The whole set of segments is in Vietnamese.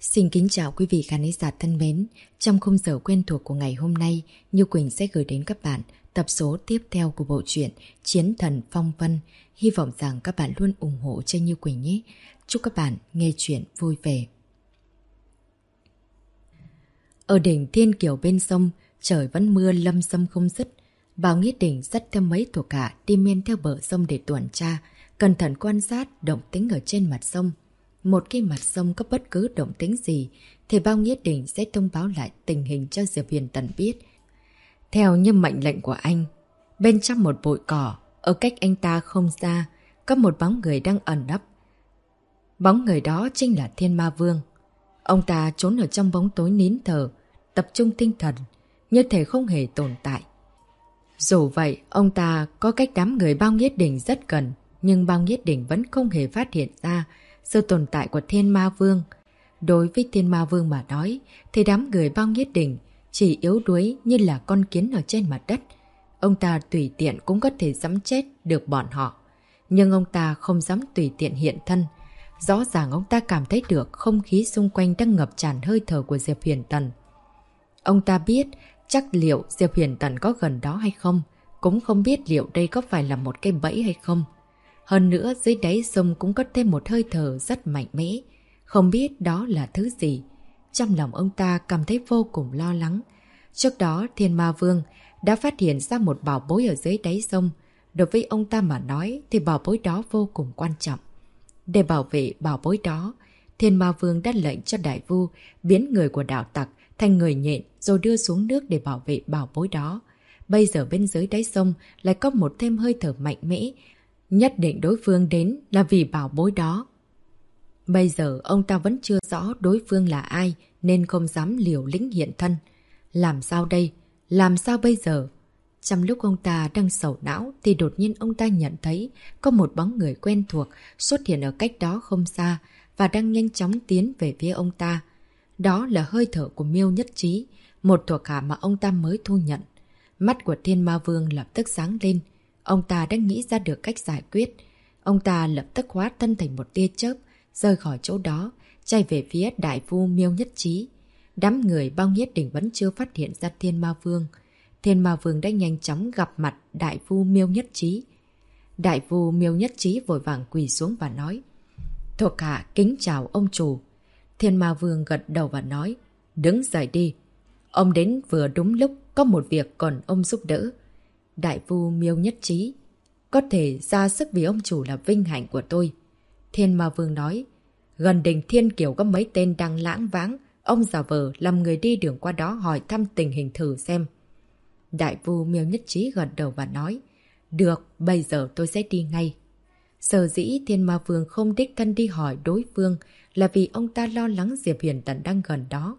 Xin kính chào quý vị khán giả thân mến. Trong khung giờ quen thuộc của ngày hôm nay, Như Quỳnh sẽ gửi đến các bạn tập số tiếp theo của bộ truyện Chiến Thần Phong Vân. Hy vọng rằng các bạn luôn ủng hộ cho Như Quỳnh nhé. Chúc các bạn nghe chuyện vui vẻ. Ở đỉnh Thiên Kiều bên sông, trời vẫn mưa lâm xâm không dứt. Bảo Nghĩa Đỉnh dắt theo mấy thuộc hạ đi men theo bờ sông để tuần tra, cẩn thận quan sát động tĩnh ở trên mặt sông. Một khi mặt sông có bất cứ động tĩnh gì thì Bao Nghĩa Đỉnh sẽ thông báo lại tình hình cho Diệp Huyền Tần biết. Theo như mệnh lệnh của anh, bên trong một bụi cỏ, ở cách anh ta không xa, có một bóng người đang ẩn nấp. Bóng người đó chính là Thiên Ma Vương. Ông ta trốn ở trong bóng tối nín thở, tập trung tinh thần, như thể không hề tồn tại. Dù vậy, ông ta có cách đám người Bao Nghĩa Đỉnh rất gần, nhưng Bao Nghĩa Đỉnh vẫn không hề phát hiện ra sự tồn tại của Thiên Ma Vương. Đối với Thiên Ma Vương mà nói, thì đám người Bao Nghĩa Đỉnh chỉ yếu đuối như là con kiến ở trên mặt đất. Ông ta tùy tiện cũng có thể giẫm chết được bọn họ. Nhưng ông ta không dám tùy tiện hiện thân. Rõ ràng ông ta cảm thấy được không khí xung quanh đang ngập tràn hơi thở của Diệp Huyền Tần. Ông ta biết chắc liệu Diệp Huyền Tần có gần đó hay không, cũng không biết liệu đây có phải là một cái bẫy hay không. Hơn nữa dưới đáy sông cũng có thêm một hơi thở rất mạnh mẽ, không biết đó là thứ gì. Trong lòng ông ta cảm thấy vô cùng lo lắng. Trước đó Thiên Ma Vương đã phát hiện ra một bảo bối ở dưới đáy sông. Đối với ông ta mà nói thì bảo bối đó vô cùng quan trọng. Để bảo vệ bảo bối đó, Thiên Ma Vương đã lệnh cho Đại Vu biến người của đạo tặc thành người nhện rồi đưa xuống nước để bảo vệ bảo bối đó. Bây giờ bên dưới đáy sông lại có một thêm hơi thở mạnh mẽ. Nhất định đối phương đến là vì bảo bối đó. Bây giờ ông ta vẫn chưa rõ đối phương là ai nên không dám liều lĩnh hiện thân. Làm sao đây? Làm sao bây giờ? Trong lúc ông ta đang sầu não thì đột nhiên ông ta nhận thấy có một bóng người quen thuộc xuất hiện ở cách đó không xa và đang nhanh chóng tiến về phía ông ta. Đó là hơi thở của Miêu Nhất Chí, một thuộc hạ mà ông ta mới thu nhận. Mắt của Thiên Ma Vương lập tức sáng lên. Ông ta đã nghĩ ra được cách giải quyết. Ông ta lập tức hóa thân thành một tia chớp, rời khỏi chỗ đó, chạy về phía Đại Vu Miêu Nhất Chí. Đám người Bao Nghĩa Đỉnh vẫn chưa phát hiện ra Thiên Ma Vương. Thiên Ma Vương đã nhanh chóng gặp mặt Đại Vu Miêu Nhất Chí. Đại Vu Miêu Nhất Chí vội vàng quỳ xuống và nói: "Thuộc hạ kính chào ông chủ." Thiên Ma Vương gật đầu và nói: "Đứng dậy đi. Ông đến vừa đúng lúc, có một việc cần ông giúp đỡ." Đại Vu Miêu Nhất Chí: "Có thể ra sức vì ông chủ là vinh hạnh của tôi." Thiên Ma Vương nói: "Gần đỉnh Thiên Kiều có mấy tên đang lãng vãng, ông giả vờ làm người đi đường qua đó hỏi thăm tình hình thử xem." Đại Vu Miêu Nhất Chí gật đầu và nói: "Được, bây giờ tôi sẽ đi ngay." Sở dĩ Thiên Ma Vương không đích thân đi hỏi đối phương là vì ông ta lo lắng Diệp Huyền Tần đang gần đó.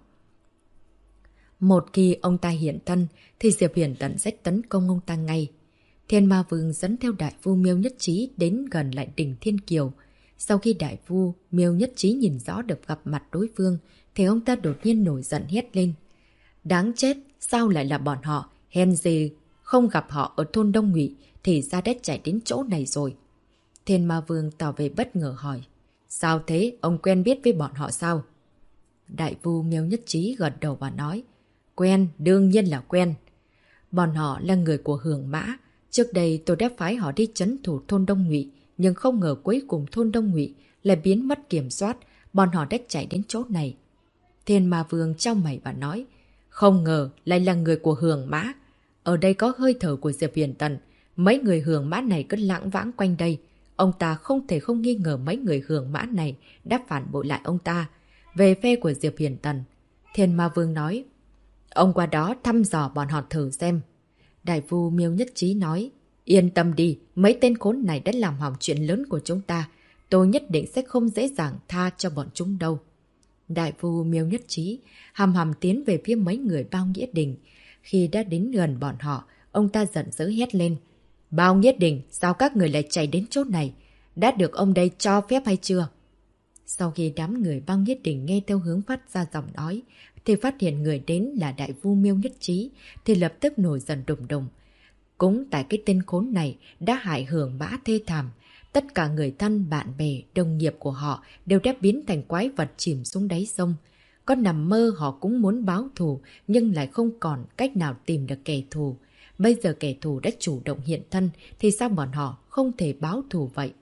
Một khi ông ta hiện thân thì Diệp Huyền Tần sẽ tấn công ông ta ngay. Thiên Ma Vương dẫn theo Đại Vu Miêu Nhất Chí đến gần lại đỉnh Thiên Kiều. Sau khi Đại Vu Miêu Nhất Chí nhìn rõ được gặp mặt đối phương thì ông ta đột nhiên nổi giận hét lên: "Đáng chết, sao lại là bọn họ? Hèn gì không gặp họ ở thôn Đông Ngụy thì ra đất chạy đến chỗ này rồi." Thiên Ma Vương tỏ vẻ bất ngờ hỏi: "Sao thế? Ông quen biết với bọn họ sao?" Đại Vu Miêu Nhất Chí gật đầu và nói: "Quen, đương nhiên là quen. Bọn họ là người của Hưởng Mã. Trước đây tôi đã phái họ đi trấn thủ thôn Đông Ngụy, nhưng không ngờ cuối cùng thôn Đông Ngụy lại biến mất kiểm soát, bọn họ đã chạy đến chỗ này." Thiên Ma Vương chau mày và nói: "Không ngờ lại là người của Hưởng Mã. Ở đây có hơi thở của Diệp Huyền Tần. Mấy người Hưởng Mã này cứ lãng vãng quanh đây. Ông ta không thể không nghi ngờ mấy người Hưởng Mã này đã phản bội lại ông ta về phe của Diệp Huyền Tần." Thiên Ma Vương nói: "Ông qua đó thăm dò bọn họ thử xem." Đại Vu Miêu Nhất Chí nói: "Yên tâm đi, mấy tên khốn này đã làm hỏng chuyện lớn của chúng ta. Tôi nhất định sẽ không dễ dàng tha cho bọn chúng đâu." Đại Vu Miêu Nhất Chí hầm hầm tiến về phía mấy người Bao Nghĩa Đỉnh. Khi đã đến gần bọn họ, ông ta giận dữ hét lên: "Bao Nghĩa Đỉnh, sao các người lại chạy đến chỗ này? Đã được ông đây cho phép hay chưa?" Sau khi đám người Bao Nghĩa Đỉnh nghe theo hướng phát ra giọng nói thì phát hiện người đến là Đại Vu Miêu Nhất Chí thì lập tức nổi giận đùng đùng. Cũng tại cái tên khốn này đã hại Hưởng Mã thê thảm. Tất cả người thân, bạn bè, đồng nghiệp của họ đều đã biến thành quái vật chìm xuống đáy sông. Có nằm mơ họ cũng muốn báo thù, nhưng lại không còn cách nào tìm được kẻ thù. Bây giờ kẻ thù đã chủ động hiện thân, thì sao bọn họ không thể báo thù vậy?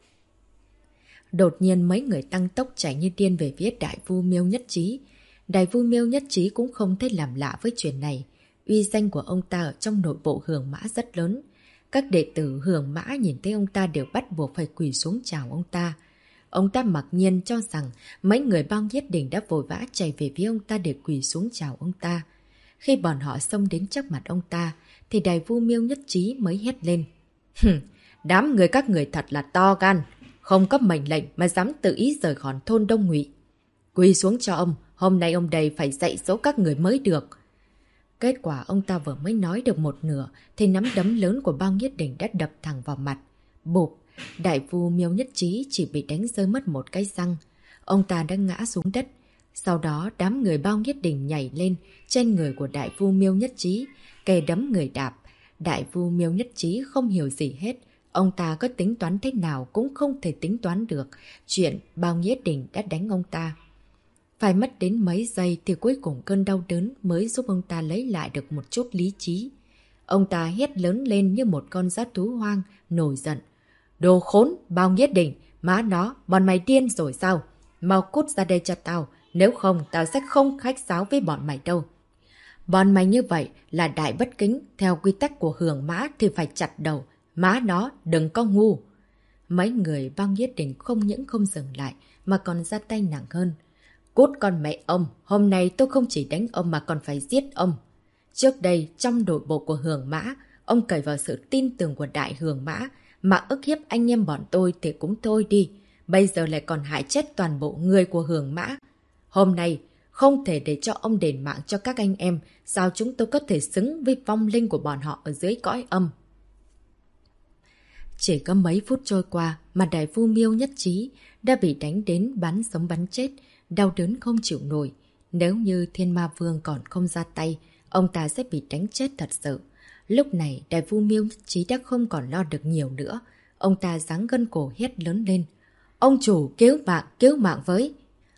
Đột nhiên mấy người tăng tốc chạy như điên về phía Đại Vu Miêu Nhất Chí. Đại Vu Miêu Nhất Chí cũng không thấy làm lạ với chuyện này. Uy danh của ông ta ở trong nội bộ Hường Mã rất lớn. Các đệ tử Hường Mã nhìn thấy ông ta đều bắt buộc phải quỳ xuống chào ông ta. Ông ta mặc nhiên cho rằng mấy người Bao Nhiết Đình đã vội vã chạy về phía ông ta để quỳ xuống chào ông ta. Khi bọn họ xông đến trước mặt ông ta, thì Đại Vu Miêu Nhất Chí mới hét lên. Đám người các người thật là to gan, không có mệnh lệnh mà dám tự ý rời khỏi thôn Đông Ngụy. Quỳ xuống cho ông, hôm nay ông đây phải dạy dỗ các người mới được. Kết quả ông ta vừa mới nói được một nửa, thì nắm đấm lớn của Bao Nhiết Đình đã đập thẳng vào mặt. Bụp, Đại Vu Miêu Nhất Chí chỉ bị đánh rơi mất một cái răng. Ông ta đã ngã xuống đất. Sau đó đám người Bao Nhiết Đình nhảy lên trên người của Đại Vu Miêu Nhất Chí, kề đấm người đạp. Đại Vu Miêu Nhất Chí không hiểu gì hết. Ông ta có tính toán thế nào cũng không thể tính toán được chuyện Bao Nhiết Đình đã đánh ông ta. Phải mất đến mấy giây thì cuối cùng cơn đau đớn mới giúp ông ta lấy lại được một chút lý trí. Ông ta hét lớn lên như một con dã thú hoang, nổi giận. Đồ khốn, Bao Nhiết Đình, má nó, bọn mày điên rồi sao? Mau cút ra đây cho tao, nếu không tao sẽ không khách sáo với bọn mày đâu. Bọn mày như vậy là đại bất kính, theo quy tắc của Hường Mã thì phải chặt đầu. Má nó, đừng có ngu. Mấy người Bao Nhiết Đình không những không dừng lại mà còn ra tay nặng hơn. Cút con mẹ ông, hôm nay tôi không chỉ đánh ông mà còn phải giết ông. Trước đây, trong nội bộ của Hường Mã, ông cậy vào sự tin tưởng của Đại Hường Mã, mà ức hiếp anh em bọn tôi thì cũng thôi đi. Bây giờ lại còn hại chết toàn bộ người của Hường Mã. Hôm nay, không thể để cho ông đền mạng cho các anh em, sao chúng tôi có thể xứng với vong linh của bọn họ ở dưới cõi âm. Chỉ có mấy phút trôi qua mà Đại Vu Miêu Nhất Chí đã bị đánh đến bắn sống bắn chết, đau đớn không chịu nổi. Nếu như Thiên Ma Vương còn không ra tay, ông ta sẽ bị đánh chết thật sự. Lúc này Đại Vu Miêu Nhất Chí đã không còn lo được nhiều nữa. Ông ta giáng gân cổ hét lớn lên. Ông chủ cứu mạng với.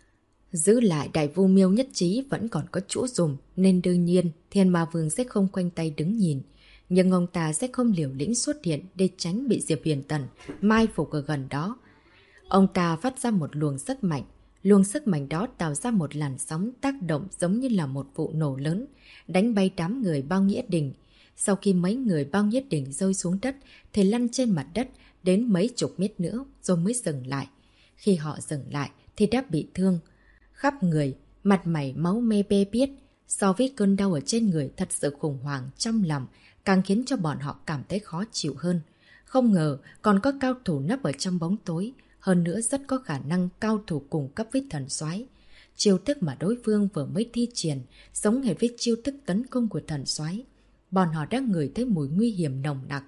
Giữ lại Đại Vu Miêu Nhất Chí vẫn còn có chỗ dùng, nên đương nhiên Thiên Ma Vương sẽ không khoanh tay đứng nhìn. Nhưng ông ta sẽ không liều lĩnh xuất hiện để tránh bị Diệp Huyền Tần mai phục ở gần đó. Ông ta phát ra một luồng sức mạnh. Luồng sức mạnh đó tạo ra một làn sóng tác động giống như là một vụ nổ lớn, đánh bay đám người Bao Nhiết Đình. Sau khi mấy người Bao Nhiết Đình rơi xuống đất, thì lăn trên mặt đất đến mấy chục mét nữa rồi mới dừng lại. Khi họ dừng lại thì đã bị thương khắp người, mặt mày máu me be biết. So với cơn đau ở trên người thật sự khủng hoảng trong lòng, càng khiến cho bọn họ cảm thấy khó chịu hơn. Không ngờ còn có cao thủ nấp ở trong bóng tối, hơn nữa rất có khả năng cao thủ cùng cấp với thần soái. Chiêu thức mà đối phương vừa mới thi triển giống hệt với chiêu thức tấn công của thần soái. Bọn họ đã ngửi thấy mùi nguy hiểm nồng nặc.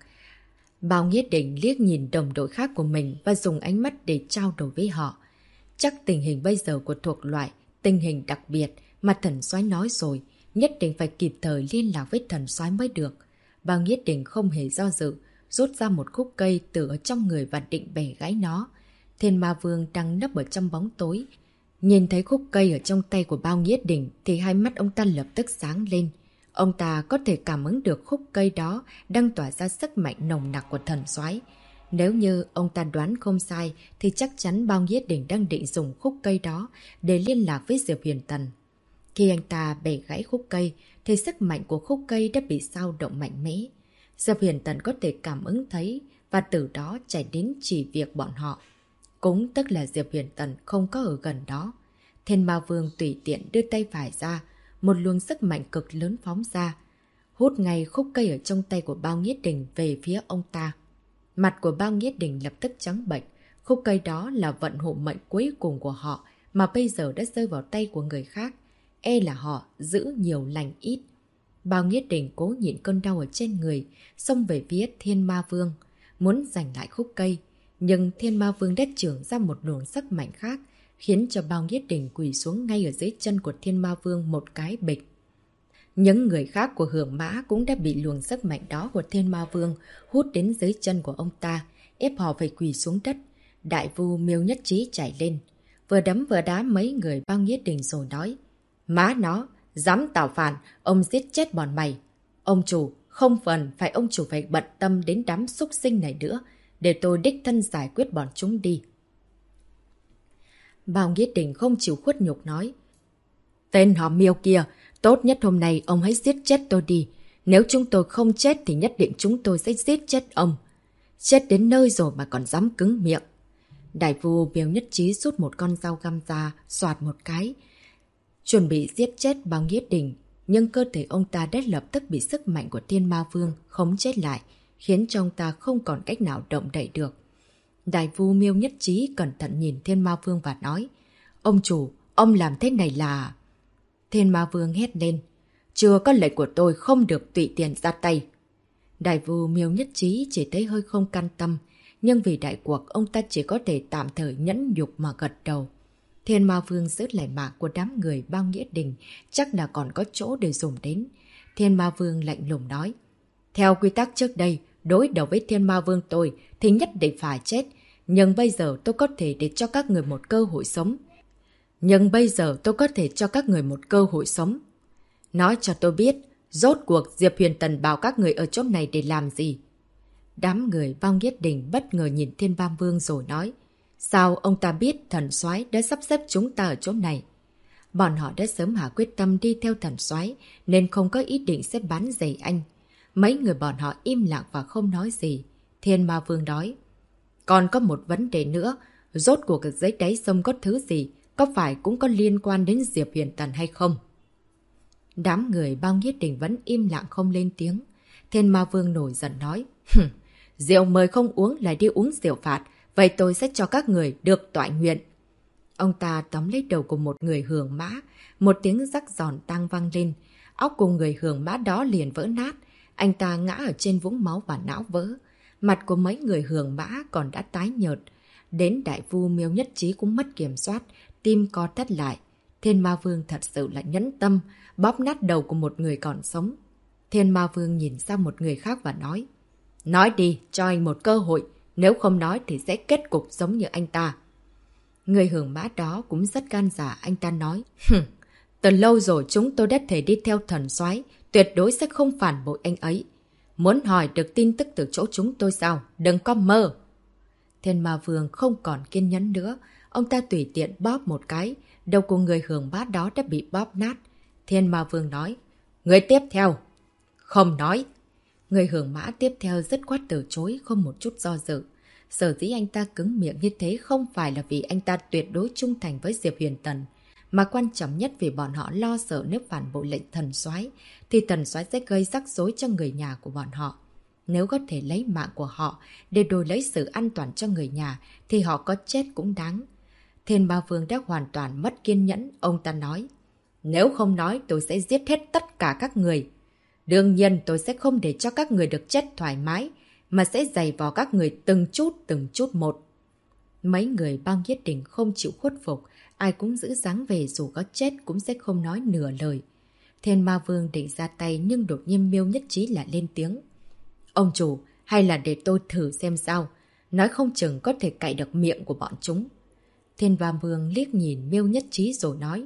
Bao Nhiết Đình liếc nhìn đồng đội khác của mình và dùng ánh mắt để trao đổi với họ. Chắc tình hình bây giờ của thuộc loại tình hình đặc biệt mà thần soái nói rồi, nhất định phải kịp thời liên lạc với thần soái mới được. Bao Nhiết Đình không hề do dự, rút ra một khúc cây từ ở trong người và định bẻ gãy nó. Thiên Ma Vương đang nấp ở trong bóng tối, nhìn thấy khúc cây ở trong tay của Bao Nhiết Đình thì hai mắt ông ta lập tức sáng lên. Ông ta có thể cảm ứng được khúc cây đó đang tỏa ra sức mạnh nồng nặc của thần soái. Nếu như ông ta đoán không sai thì chắc chắn Bao Nhiết Đình đang định dùng khúc cây đó để liên lạc với Diệp Huyền Tần. Khi anh ta bẻ gãy khúc cây thì sức mạnh của khúc cây đã bị dao động mạnh mẽ. Diệp Huyền Tần có thể cảm ứng thấy và từ đó chạy đến chỉ việc bọn họ. Cũng tức là Diệp Huyền Tần không có ở gần đó. Thiên Ma Vương tùy tiện đưa tay phải ra, một luồng sức mạnh cực lớn phóng ra, hút ngay khúc cây ở trong tay của Bao Nhiết Đình về phía ông ta. Mặt của Bao Nhiết Đình lập tức trắng bệch. Khúc cây đó là vận hộ mệnh cuối cùng của họ mà bây giờ đã rơi vào tay của người khác. E là họ giữ nhiều lành ít. Bao Nhiết Đình cố nhịn cơn đau ở trên người, xông về phía Thiên Ma Vương, muốn giành lại khúc cây. Nhưng Thiên Ma Vương đã trưởng ra một luồng sức mạnh khác, khiến cho Bao Nhiết Đình quỳ xuống ngay ở dưới chân của Thiên Ma Vương một cái bịch. Những người khác của Hường Mã cũng đã bị luồng sức mạnh đó của Thiên Ma Vương hút đến dưới chân của ông ta, ép họ phải quỳ xuống đất. Đại Vu Miêu Nhất Chí chạy lên. vừa đấm vừa đá mấy người bao nghĩa đình rồi nói. Má nó, dám tạo phản, ông giết chết bọn mày. Ông chủ, không phần phải ông chủ phải bận tâm đến đám súc sinh này nữa, để tôi đích thân giải quyết bọn chúng đi. Bao nghĩa đình không chịu khuất nhục nói. Tên họ Miêu kia, tốt nhất hôm nay ông hãy giết chết tôi đi. Nếu chúng tôi không chết thì nhất định chúng tôi sẽ giết chết ông. Chết đến nơi rồi mà còn dám cứng miệng. Đại phu Miêu Nhất Chí rút một con dao găm ra, xoạt một cái, chuẩn bị giết chết Bao Nghĩa Đình. Nhưng cơ thể ông ta đã lập tức bị sức mạnh của Thiên Ma Vương khống chết lại, khiến cho ông ta không còn cách nào động đậy được. Đại phu Miêu Nhất Chí cẩn thận nhìn Thiên Ma Vương và nói. Ông chủ, ông làm thế này là... Thiên Ma Vương hét lên. Chưa có lệnh của tôi không được tùy tiện ra tay. Đại phu Miêu Nhất Chí chỉ thấy hơi không can tâm, nhưng vì đại cuộc ông ta chỉ có thể tạm thời nhẫn nhục mà gật đầu. Thiên Ma Vương giữ lại mạng của đám người Bao Nghĩa Đình, chắc là còn có chỗ để dùng đến. Thiên Ma Vương lạnh lùng nói. Theo quy tắc trước đây, đối đầu với Thiên Ma Vương tôi thì nhất định phải chết. Nhưng bây giờ tôi có thể để cho các người một cơ hội sống. Nói cho tôi biết, rốt cuộc Diệp Huyền Tần bảo các người ở chỗ này để làm gì? Đám người Bao Nghĩa Đình bất ngờ nhìn Thiên Ma Vương rồi nói. Sao ông ta biết thần soái đã sắp xếp chúng ta ở chỗ này? Bọn họ đã sớm hạ quyết tâm đi theo thần soái nên không có ý định sẽ bắn giày anh. Mấy người bọn họ im lặng và không nói gì. Thiên Ma Vương nói. Còn có một vấn đề nữa, rốt cuộc dưới đáy sông có thứ gì, có phải cũng có liên quan đến Diệp Huyền Tần hay không? Đám người Bao Nghĩa Đình vẫn im lặng không lên tiếng. Thiên Ma Vương nổi giận nói. Rượu mời không uống lại đi uống rượu phạt, vậy tôi sẽ cho các người được toại nguyện. Ông ta tóm lấy đầu của một người hưởng mã, một tiếng rắc giòn tang vang lên. Óc của người hưởng mã đó liền vỡ nát, anh ta ngã ở trên vũng máu và não vỡ. Mặt của mấy người hưởng mã còn đã tái nhợt. Đến đại phu Miêu Nhất Chí cũng mất kiểm soát, tim co thắt lại. Thiên Ma Vương thật sự là nhẫn tâm, bóp nát đầu của một người còn sống. Thiên Ma Vương nhìn sang một người khác và nói. Nói đi, cho anh một cơ hội, nếu không nói thì sẽ kết cục giống như anh ta. Người hưởng mã đó cũng rất gan dạ, anh ta nói. Từ lâu rồi chúng tôi đã thể đi theo thần soái, tuyệt đối sẽ không phản bội anh ấy. Muốn hỏi được tin tức từ chỗ chúng tôi sao? Đừng có mơ. Thiên Ma Vương không còn kiên nhẫn nữa, ông ta tùy tiện bóp một cái, đầu của người hưởng mã đó đã bị bóp nát. Thiên Ma Vương nói. Người tiếp theo. Không nói. Người hưởng mã tiếp theo dứt khoát từ chối, không một chút do dự. Sở dĩ anh ta cứng miệng như thế không phải là vì anh ta tuyệt đối trung thành với Diệp Huyền Tần, mà quan trọng nhất vì bọn họ lo sợ nếu phản bội lệnh thần soái thì thần soái sẽ gây rắc rối cho người nhà của bọn họ. Nếu có thể lấy mạng của họ để đổi lấy sự an toàn cho người nhà thì họ có chết cũng đáng. Thiên Ma Vương đã hoàn toàn mất kiên nhẫn, ông ta nói. Nếu không nói tôi sẽ giết hết tất cả các người. Đương nhiên tôi sẽ không để cho các người được chết thoải mái, mà sẽ giày vò các người từng chút một. Mấy người Bao Nghĩa Đình không chịu khuất phục, ai cũng giữ dáng về dù có chết cũng sẽ không nói nửa lời. Thiên Ma Vương định ra tay nhưng đột nhiên Miêu Nhất Chí lại lên tiếng. Ông chủ, hay là để tôi thử xem sao, nói không chừng có thể cạy được miệng của bọn chúng. Thiên Ma Vương liếc nhìn Miêu Nhất Chí rồi nói.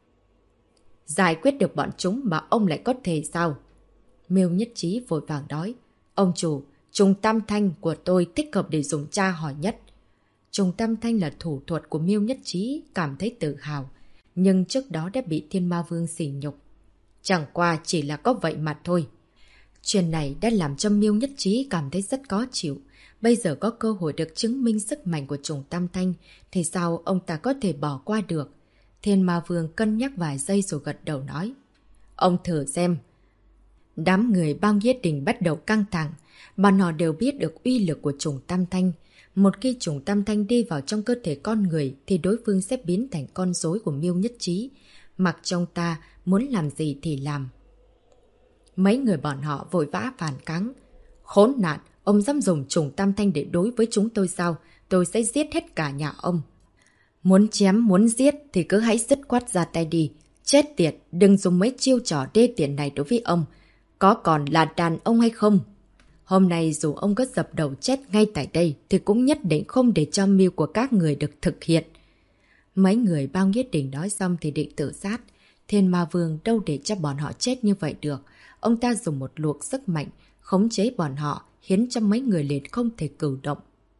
Giải quyết được bọn chúng mà ông lại có thể sao? Miêu Nhất Chí vội vàng nói. Ông chủ, trùng tam thanh của tôi thích hợp để dùng tra hỏi nhất. Trùng tam thanh là thủ thuật của Miêu Nhất Chí, cảm thấy tự hào. Nhưng trước đó đã bị Thiên Ma Vương sỉ nhục. Chẳng qua chỉ là có vậy mà thôi. Chuyện này đã làm cho Miêu Nhất Chí cảm thấy rất khó chịu. Bây giờ có cơ hội được chứng minh sức mạnh của trùng tam thanh, thì sao ông ta có thể bỏ qua được? Thiên Ma Vương cân nhắc vài giây rồi gật đầu nói. Ông thử xem. Đám người Bao Nghĩa Đình bắt đầu căng thẳng. Bọn họ đều biết được uy lực của trùng tam thanh. Một khi trùng tam thanh đi vào trong cơ thể con người thì đối phương sẽ biến thành con rối của Miêu Nhất Chí. Mặc trong ta muốn làm gì thì làm. Mấy người bọn họ vội vã phản kháng. Khốn nạn, ông dám dùng trùng tam thanh để đối với chúng tôi sao? Tôi sẽ giết hết cả nhà ông. Muốn chém, muốn giết thì cứ hãy dứt khoát ra tay đi. Chết tiệt, đừng dùng mấy chiêu trò đê tiện này đối với ông. Có còn là đàn ông hay không? Hôm nay dù ông có dập đầu chết ngay tại đây thì cũng nhất định không để cho mưu của các người được thực hiện. Mấy người Bao Nghĩa Đình nói xong thì định tự sát. Thiên Ma Vương đâu để cho bọn họ chết như vậy được. Ông ta dùng một luồng sức mạnh, khống chế bọn họ, khiến cho mấy người liền không thể cử động.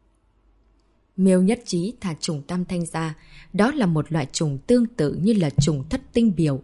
Miêu Nhất Chí thả trùng tam thanh ra. Đó là một loại trùng tương tự như là trùng thất tinh biểu.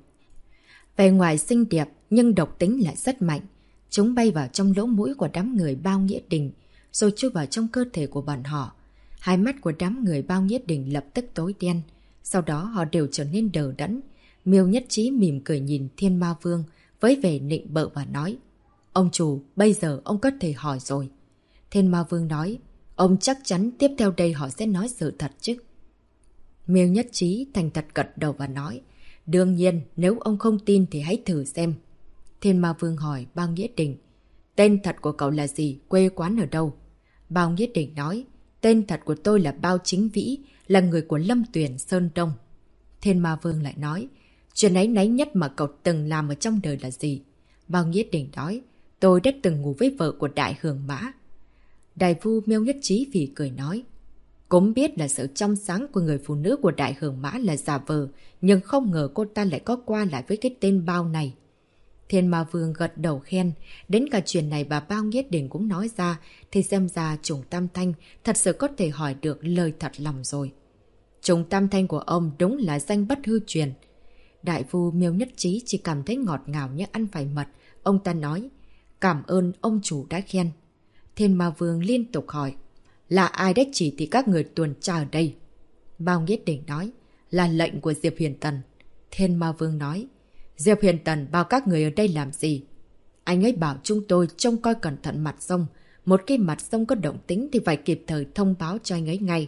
Về ngoài xinh đẹp, nhưng độc tính lại rất mạnh. Chúng bay vào trong lỗ mũi của đám người Bao Nghĩa Đình, rồi chui vào trong cơ thể của bọn họ. Hai mắt của đám người Bao Nghĩa Đình lập tức tối đen. Sau đó họ đều trở nên đờ đẫn. Miêu Nhất Chí mỉm cười nhìn Thiên Ma Vương, với vẻ nịnh bợ và nói: Ông chủ, bây giờ ông có thể hỏi rồi. Thiên Ma Vương nói: Ông chắc chắn tiếp theo đây họ sẽ nói sự thật chứ? Miêu Nhất Chí thành thật gật đầu và nói: Đương nhiên, nếu ông không tin thì hãy thử xem. Thiên Ma Vương hỏi Bao Nghĩa Đình: Tên thật của cậu là gì? Quê quán ở đâu? Bao Nghĩa Đình nói: Tên thật của tôi là Bao Chính Vĩ, là người của Lâm Tuyền, Sơn Đông. Thiên Ma Vương lại nói: Chuyện áy náy nhất mà cậu từng làm ở trong đời là gì? Bao Nghĩa Đình nói: Tôi đã từng ngủ với vợ của Đại Hường Mã. Đại Vu Miêu Nhất Chí phì cười nói: Cũng biết là sự trong sáng của người phụ nữ của Đại Hường Mã là giả vờ, nhưng không ngờ cô ta lại có qua lại với cái tên Bao này. Thiên Ma Vương gật đầu khen, đến cả chuyện này bà Bao Nghĩa Đình cũng nói ra, thì xem ra Trùng Tam Thanh thật sự có thể hỏi được lời thật lòng rồi. Trùng Tam Thanh của ông đúng là danh bất hư truyền. Đại Vu Miêu Nhất Chí chỉ cảm thấy ngọt ngào như ăn phải mật. Ông ta nói: Cảm ơn ông chủ đã khen. Thiên Ma Vương liên tục hỏi: Là ai đã chỉ thị các người tuần tra ở đây? Bao Nghĩa Đình nói: Là lệnh của Diệp Huyền Tần. Thiên Ma Vương nói: Diệp Huyền Tần bảo các người ở đây làm gì? Anh ấy bảo chúng tôi trông coi cẩn thận mặt sông. Một khi mặt sông có động tính thì phải kịp thời thông báo cho anh ấy ngay.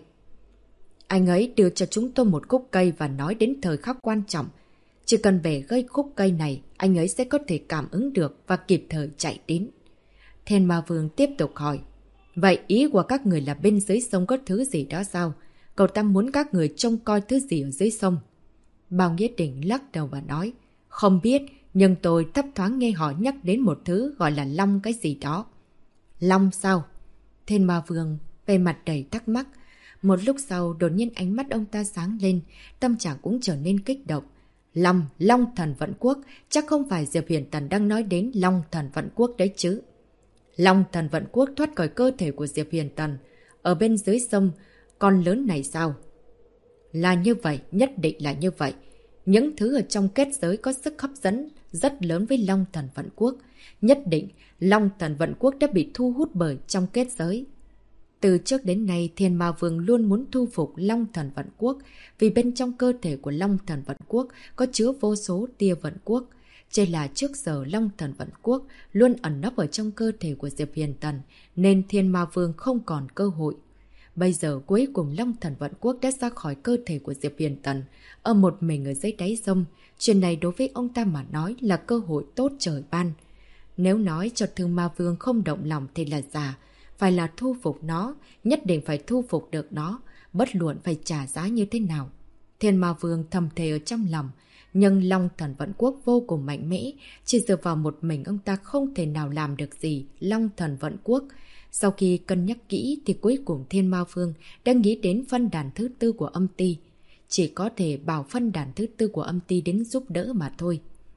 Anh ấy đưa cho chúng tôi một khúc cây và nói đến thời khắc quan trọng. Chỉ cần về gây khúc cây này, anh ấy sẽ có thể cảm ứng được và kịp thời chạy đến. Thiên Ma Vương tiếp tục hỏi: Vậy ý của các người là bên dưới sông có thứ gì đó sao? Cậu ta muốn các người trông coi thứ gì ở dưới sông? Bao Nghĩa Đình lắc đầu và nói: Không biết, nhưng tôi thấp thoáng nghe họ nhắc đến một thứ gọi là long cái gì đó. Long sao? Thiên Ma Vương về mặt đầy thắc mắc. Một lúc sau đột nhiên ánh mắt ông ta sáng lên, tâm trạng cũng trở nên kích động. Long thần vận quốc, chắc không phải Diệp Huyền Tần đang nói đến Long thần vận quốc đấy chứ. Long thần vận quốc thoát khỏi cơ thể của Diệp Huyền Tần, ở bên dưới sông, con lớn này sao? Là như vậy, nhất định là như vậy. Những thứ ở trong kết giới có sức hấp dẫn rất lớn với Long thần vận quốc. Nhất định, Long thần vận quốc đã bị thu hút bởi trong kết giới. Từ trước đến nay, Thiên Ma Vương luôn muốn thu phục Long thần vận quốc, vì bên trong cơ thể của Long thần vận quốc có chứa vô số tia vận quốc. Chỉ là trước giờ Long thần vận quốc luôn ẩn nấp ở trong cơ thể của Diệp Huyền Tần, nên Thiên Ma Vương không còn cơ hội. Bây giờ cuối cùng Long thần vận quốc đã ra khỏi cơ thể của Diệp Huyền Tần, ở một mình ở dưới đáy sông. Chuyện này đối với ông ta mà nói là cơ hội tốt trời ban. Nếu nói cho Thương Ma Vương không động lòng thì là giả. Phải là thu phục nó, nhất định phải thu phục được nó, bất luận phải trả giá như thế nào. Thiên Ma Vương thầm thề ở trong lòng, nhưng Long thần vận quốc vô cùng mạnh mẽ, chỉ dựa vào một mình ông ta không thể nào làm được gì Long thần vận quốc. Sau khi cân nhắc kỹ thì cuối cùng Thiên Ma Vương đang nghĩ đến phân đàn thứ tư của âm ty. Chỉ có thể bảo phân đàn thứ tư của âm ty đến giúp đỡ mà thôi.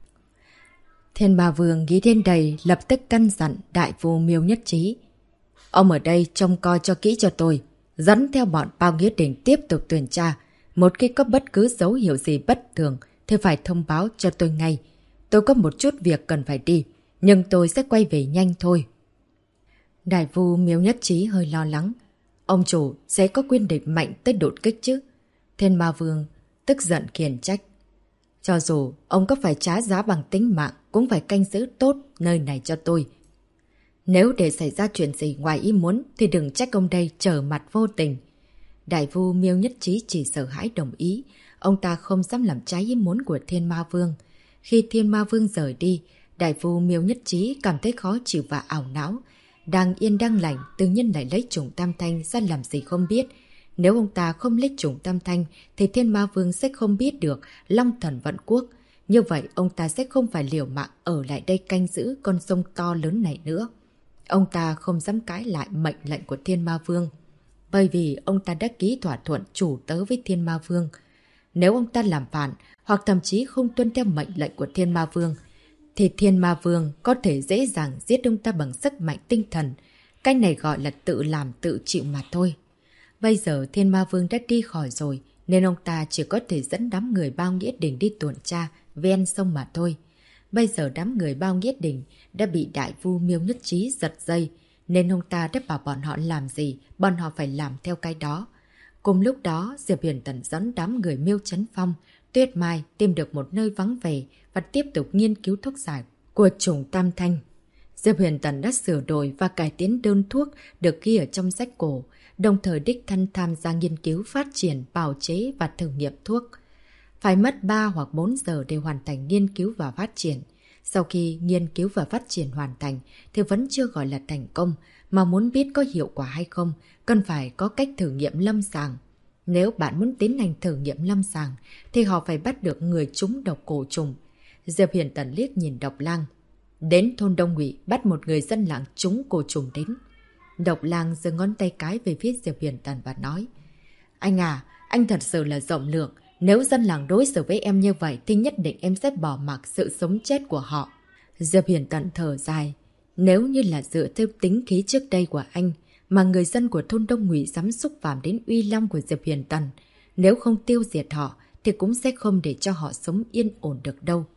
Thiên Ma Vương nghĩ đến đây lập tức căn dặn Đại Vu Miêu Nhất Chí: Ông ở đây trông coi cho kỹ cho tôi, dẫn theo bọn Bao Nghĩa Đình tiếp tục tuần tra. Một khi có bất cứ dấu hiệu gì bất thường thì phải thông báo cho tôi ngay. Tôi có một chút việc cần phải đi, nhưng tôi sẽ quay về nhanh thôi. Đại Vu Miêu Nhất Chí hơi lo lắng: Ông chủ sẽ có quyết định mạnh tới đột kích chứ? Thiên Ma Vương tức giận khiển trách: Cho dù ông có phải trả giá bằng tính mạng cũng phải canh giữ tốt nơi này cho tôi. Nếu để xảy ra chuyện gì ngoài ý muốn thì đừng trách ông đây trở mặt vô tình. Đại Vu Miêu Nhất Chí chỉ sợ hãi đồng ý. Ông ta không dám làm trái ý muốn của Thiên Ma Vương. Khi Thiên Ma Vương rời đi, Đại Vu Miêu Nhất Chí cảm thấy khó chịu và ảo não. Đang yên đang lành, tự nhiên lại lấy Trùng Tam Thanh ra làm gì không biết. Nếu ông ta không lấy Trùng Tam Thanh thì Thiên Ma Vương sẽ không biết được Long thần vận quốc. Như vậy ông ta sẽ không phải liều mạng ở lại đây canh giữ con sông to lớn này nữa. Ông ta không dám cãi lại mệnh lệnh của Thiên Ma Vương, bởi vì ông ta đã ký thỏa thuận chủ tớ với Thiên Ma Vương. Nếu ông ta làm phản, hoặc thậm chí không tuân theo mệnh lệnh của Thiên Ma Vương, thì Thiên Ma Vương có thể dễ dàng giết ông ta bằng sức mạnh tinh thần. Cái này gọi là tự làm tự chịu mà thôi. Bây giờ Thiên Ma Vương đã đi khỏi rồi, nên ông ta chỉ có thể dẫn đám người Bao Nghĩa Đình đi tuần tra ven sông mà thôi. Bây giờ đám người Bao Nghĩa Đình đã bị đại vu Miêu Nhất Chí giật dây, nên ông ta đã bảo bọn họ làm gì, bọn họ phải làm theo cái đó. Cùng lúc đó, Diệp Huyền Tần dẫn đám người Miêu Chấn Phong, Tuyết Mai tìm được một nơi vắng vẻ và tiếp tục nghiên cứu thuốc giải của chủng Tam Thanh. Diệp Huyền Tần đã sửa đổi và cải tiến đơn thuốc được ghi ở trong sách cổ, đồng thời đích thân tham gia nghiên cứu phát triển, bào chế và thử nghiệm thuốc. Phải mất 3 hoặc 4 giờ để hoàn thành nghiên cứu và phát triển. Sau khi nghiên cứu và phát triển hoàn thành thì vẫn chưa gọi là thành công, mà muốn biết có hiệu quả hay không, cần phải có cách thử nghiệm lâm sàng. Nếu bạn muốn tiến hành thử nghiệm lâm sàng thì họ phải bắt được người trúng độc cổ trùng. Diệp Huyền Tần liếc nhìn Độc Lang. Đến thôn Đông Ngụy bắt một người dân làng trúng cổ trùng đến. Độc Lang giơ ngón tay cái về phía Diệp Huyền Tần và nói: Anh à, anh thật sự là rộng lượng. Nếu dân làng đối xử với em như vậy thì nhất định em sẽ bỏ mặc sự sống chết của họ. Diệp Huyền Tần thở dài. Nếu như là dựa theo tính khí trước đây của anh, mà người dân của thôn Đông Ngụy dám xúc phạm đến uy long của Diệp Huyền Tần, nếu không tiêu diệt họ thì cũng sẽ không để cho họ sống yên ổn được đâu.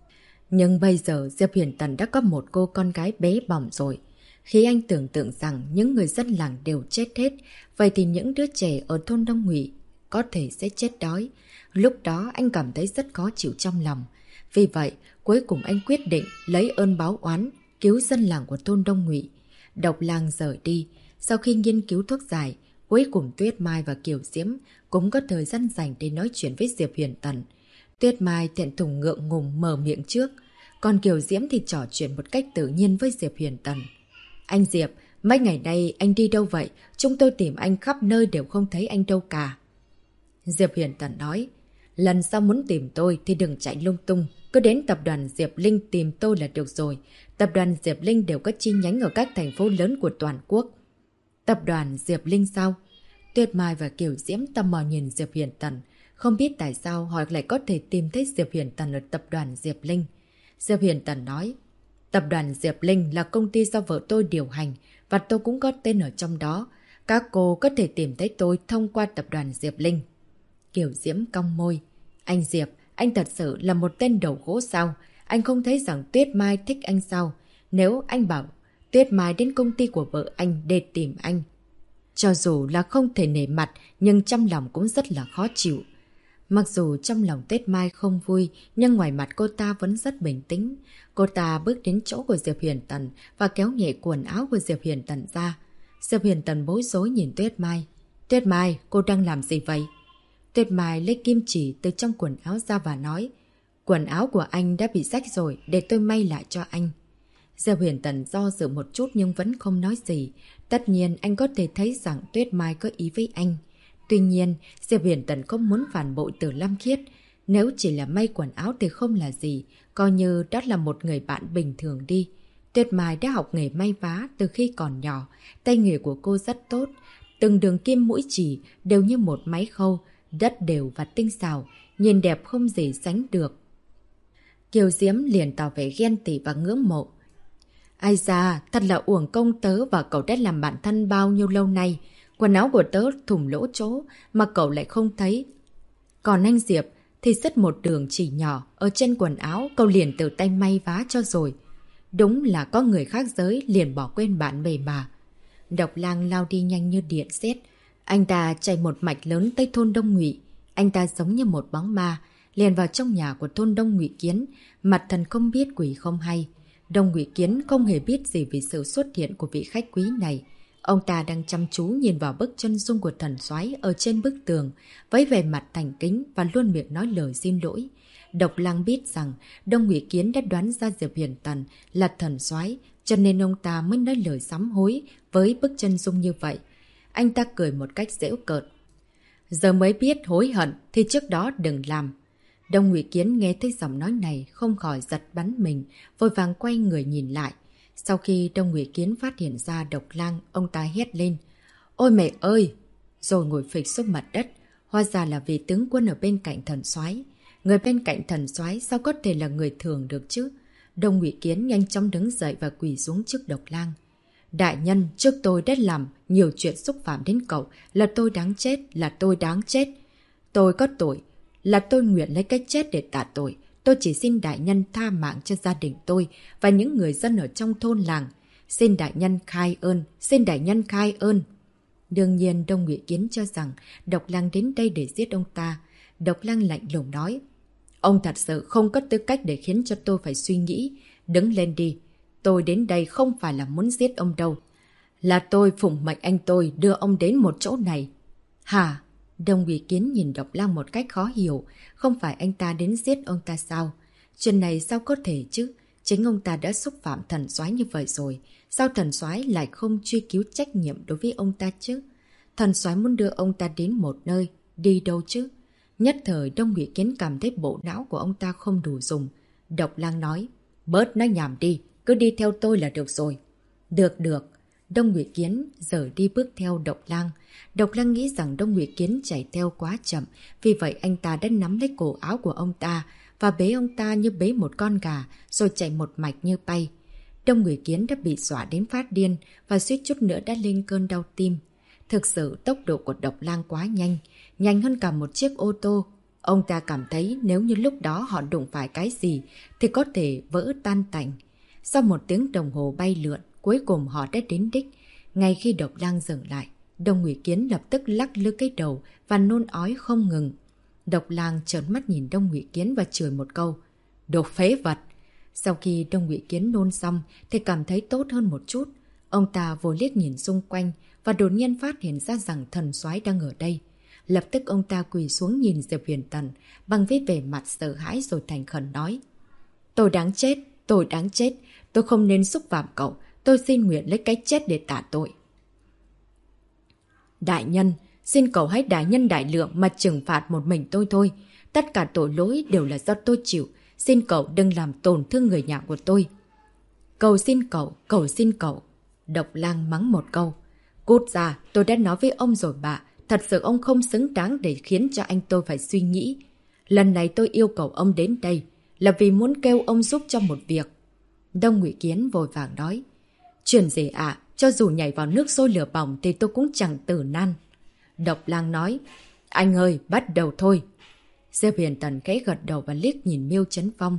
Nhưng bây giờ Diệp Huyền Tần đã có một cô con gái bé bỏng rồi. Khi anh tưởng tượng rằng những người dân làng đều chết hết, vậy thì những đứa trẻ ở thôn Đông Ngụy có thể sẽ chết đói. Lúc đó anh cảm thấy rất khó chịu trong lòng. Vì vậy, cuối cùng anh quyết định lấy ơn báo oán, cứu dân làng của thôn Đông Ngụy. Độc Lang rời đi. Sau khi nghiên cứu thuốc giải, cuối cùng Tuyết Mai và Kiều Diễm cũng có thời gian dành để nói chuyện với Diệp Huyền Tần. Tuyết Mai thẹn thùng ngượng ngùng mở miệng trước, còn Kiều Diễm thì trò chuyện một cách tự nhiên với Diệp Huyền Tần. Anh Diệp, mấy ngày nay anh đi đâu vậy? Chúng tôi tìm anh khắp nơi đều không thấy anh đâu cả. Diệp Huyền Tần nói, lần sau muốn tìm tôi thì đừng chạy lung tung, cứ đến tập đoàn Diệp Linh tìm tôi là được rồi. Tập đoàn Diệp Linh đều có chi nhánh ở các thành phố lớn của toàn quốc. Tập đoàn Diệp Linh sao? Tuyết Mai và Kiều Diễm tò mò nhìn Diệp Huyền Tần, không biết tại sao họ lại có thể tìm thấy Diệp Huyền Tần ở tập đoàn Diệp Linh. Diệp Huyền Tần nói, tập đoàn Diệp Linh là công ty do vợ tôi điều hành và tôi cũng có tên ở trong đó. Các cô có thể tìm thấy tôi thông qua tập đoàn Diệp Linh. Kiều Diễm cong môi. Anh Diệp, anh thật sự là một tên đầu gỗ sao? Anh không thấy rằng Tuyết Mai thích anh sao? Nếu anh bảo Tuyết Mai đến công ty của vợ anh để tìm anh, cho dù là không thể nể mặt nhưng trong lòng cũng rất là khó chịu. Mặc dù trong lòng Tuyết Mai không vui, nhưng ngoài mặt cô ta vẫn rất bình tĩnh. Cô ta bước đến chỗ của Diệp Huyền Tần và kéo nhẹ quần áo của Diệp Huyền Tần ra. Diệp Huyền Tần bối rối nhìn Tuyết Mai. Tuyết Mai, cô đang làm gì vậy? Tuyết Mai lấy kim chỉ từ trong quần áo ra và nói, quần áo của anh đã bị rách rồi, để tôi may lại cho anh. Diệp Huyền Tần do dự một chút nhưng vẫn không nói gì. Tất nhiên anh có thể thấy rằng Tuyết Mai có ý với anh. Tuy nhiên, Diệp Huyền Tần không muốn phản bội Từ Lam Khiết. Nếu chỉ là may quần áo thì không là gì, coi như đó là một người bạn bình thường đi. Tuyết Mai đã học nghề may vá từ khi còn nhỏ, tay nghề của cô rất tốt. Từng đường kim mũi chỉ đều như một máy khâu, đất đều và tinh xảo, nhìn đẹp không gì sánh được. Kiều Diễm liền tỏ vẻ ghen tị và ngưỡng mộ. Ai da, thật là uổng công tớ và cậu đã làm bạn thân bao nhiêu lâu nay. Quần áo của tớ thủng lỗ chỗ mà cậu lại không thấy. Còn anh Diệp thì rất một đường chỉ nhỏ ở trên quần áo cậu liền tự tay may vá cho rồi. Đúng là có người khác giới liền bỏ quên bạn bè mà. Độc Lang lao đi nhanh như điện sét. Anh ta chạy một mạch lớn tới thôn Đông Ngụy. Anh ta giống như một bóng ma, liền vào trong nhà của thôn Đông Ngụy Kiến, mặt thần không biết quỷ không hay. Đông Ngụy Kiến không hề biết gì về sự xuất hiện của vị khách quý này. Ông ta đang chăm chú nhìn vào bức chân dung của thần soái ở trên bức tường, với vẻ mặt thành kính và luôn miệng nói lời xin lỗi. Độc Lang biết rằng Đông Ngụy Kiến đã đoán ra Diệp Huyền Tần là thần soái, cho nên ông ta mới nói lời sám hối với bức chân dung như vậy. Anh ta cười một cách giễu cợt. Giờ mới biết hối hận thì trước đó đừng làm. Đông Ngụy Kiến nghe thấy giọng nói này không khỏi giật bắn mình, vội vàng quay người nhìn lại. Sau khi Đông Ngụy Kiến phát hiện ra Độc Lang, ông ta hét lên. Ôi mẹ ơi! Rồi ngồi phịch xuống mặt đất. Hóa ra là vì tướng quân ở bên cạnh thần soái. Người bên cạnh thần soái sao có thể là người thường được chứ? Đông Ngụy Kiến nhanh chóng đứng dậy và quỳ xuống trước Độc Lang. Đại nhân, trước tôi đã làm nhiều chuyện xúc phạm đến cậu, là tôi đáng chết, là tôi đáng chết. Tôi có tội, là tôi nguyện lấy cái chết để tạ tội. Tôi chỉ xin đại nhân tha mạng cho gia đình tôi và những người dân ở trong thôn làng. Xin đại nhân khai ơn, xin đại nhân khai ơn. Đương nhiên Đông Ngụy Kiến cho rằng Độc Lang đến đây để giết ông ta. Độc Lang lạnh lùng nói: Ông thật sự không có tư cách để khiến cho tôi phải suy nghĩ. Đứng lên đi. Tôi đến đây không phải là muốn giết ông đâu. Là tôi phụng mệnh anh tôi đưa ông đến một chỗ này. Hả? Đông Ngụy Kiến nhìn Độc Lang một cách khó hiểu. Không phải anh ta đến giết ông ta sao? Chuyện này sao có thể chứ? Chính ông ta đã xúc phạm thần soái như vậy rồi. Sao thần soái lại không truy cứu trách nhiệm đối với ông ta chứ? Thần soái muốn đưa ông ta đến một nơi. Đi đâu chứ? Nhất thời Đông Ngụy Kiến cảm thấy bộ não của ông ta không đủ dùng. Độc Lang nói: Bớt nói nhảm đi, cứ đi theo tôi là được rồi. Được được. Đông Ngụy Kiến giờ đi bước theo Độc Lang. Độc Lang nghĩ rằng Đông Ngụy Kiến chạy theo quá chậm, vì vậy anh ta đã nắm lấy cổ áo của ông ta và bế ông ta như bế một con gà, rồi chạy một mạch như bay. Đông Ngụy Kiến đã bị dọa đến phát điên và suýt chút nữa đã lên cơn đau tim. Thực sự tốc độ của Độc Lang quá nhanh, nhanh hơn cả một chiếc ô tô. Ông ta cảm thấy nếu như lúc đó họ đụng phải cái gì thì có thể vỡ tan tành. Sau một tiếng đồng hồ bay lượn, cuối cùng họ đã đến đích. Ngay khi Độc Lang dừng lại, Đông Ngụy Kiến lập tức lắc lư cái đầu và nôn ói không ngừng. Độc Lang trợn mắt nhìn Đông Ngụy Kiến và chửi một câu: Đồ phế vật! Sau khi Đông Ngụy Kiến nôn xong thì cảm thấy tốt hơn một chút. Ông ta vô liếc nhìn xung quanh và đột nhiên phát hiện ra rằng thần soái đang ở đây. Lập tức ông ta quỳ xuống nhìn Diệp Huyền Tần bằng với vẻ mặt sợ hãi rồi thành khẩn nói: Tôi đáng chết, tôi đáng chết, tôi không nên xúc phạm cậu, tôi xin nguyện lấy cái chết để tạ tội. Đại nhân, xin cậu hãy đại nhân đại lượng mà trừng phạt một mình tôi thôi. Tất cả tội lỗi đều là do tôi chịu, xin cậu đừng làm tổn thương người nhà của tôi. Cầu xin cậu, cầu xin cậu. Độc Lang mắng một câu: Cút ra, tôi đã nói với ông rồi bà, thật sự ông không xứng đáng để khiến cho anh tôi phải suy nghĩ. Lần này tôi yêu cầu ông đến đây là vì muốn kêu ông giúp cho một việc. Đông Ngụy Kiến vội vàng nói: Chuyện gì ạ? Cho dù nhảy vào nước sôi lửa bỏng thì tôi cũng chẳng tử nan. Độc Lang nói: Anh ơi, bắt đầu thôi. Diệp Huyền Tần khẽ gật đầu và liếc nhìn Miêu Chấn Phong.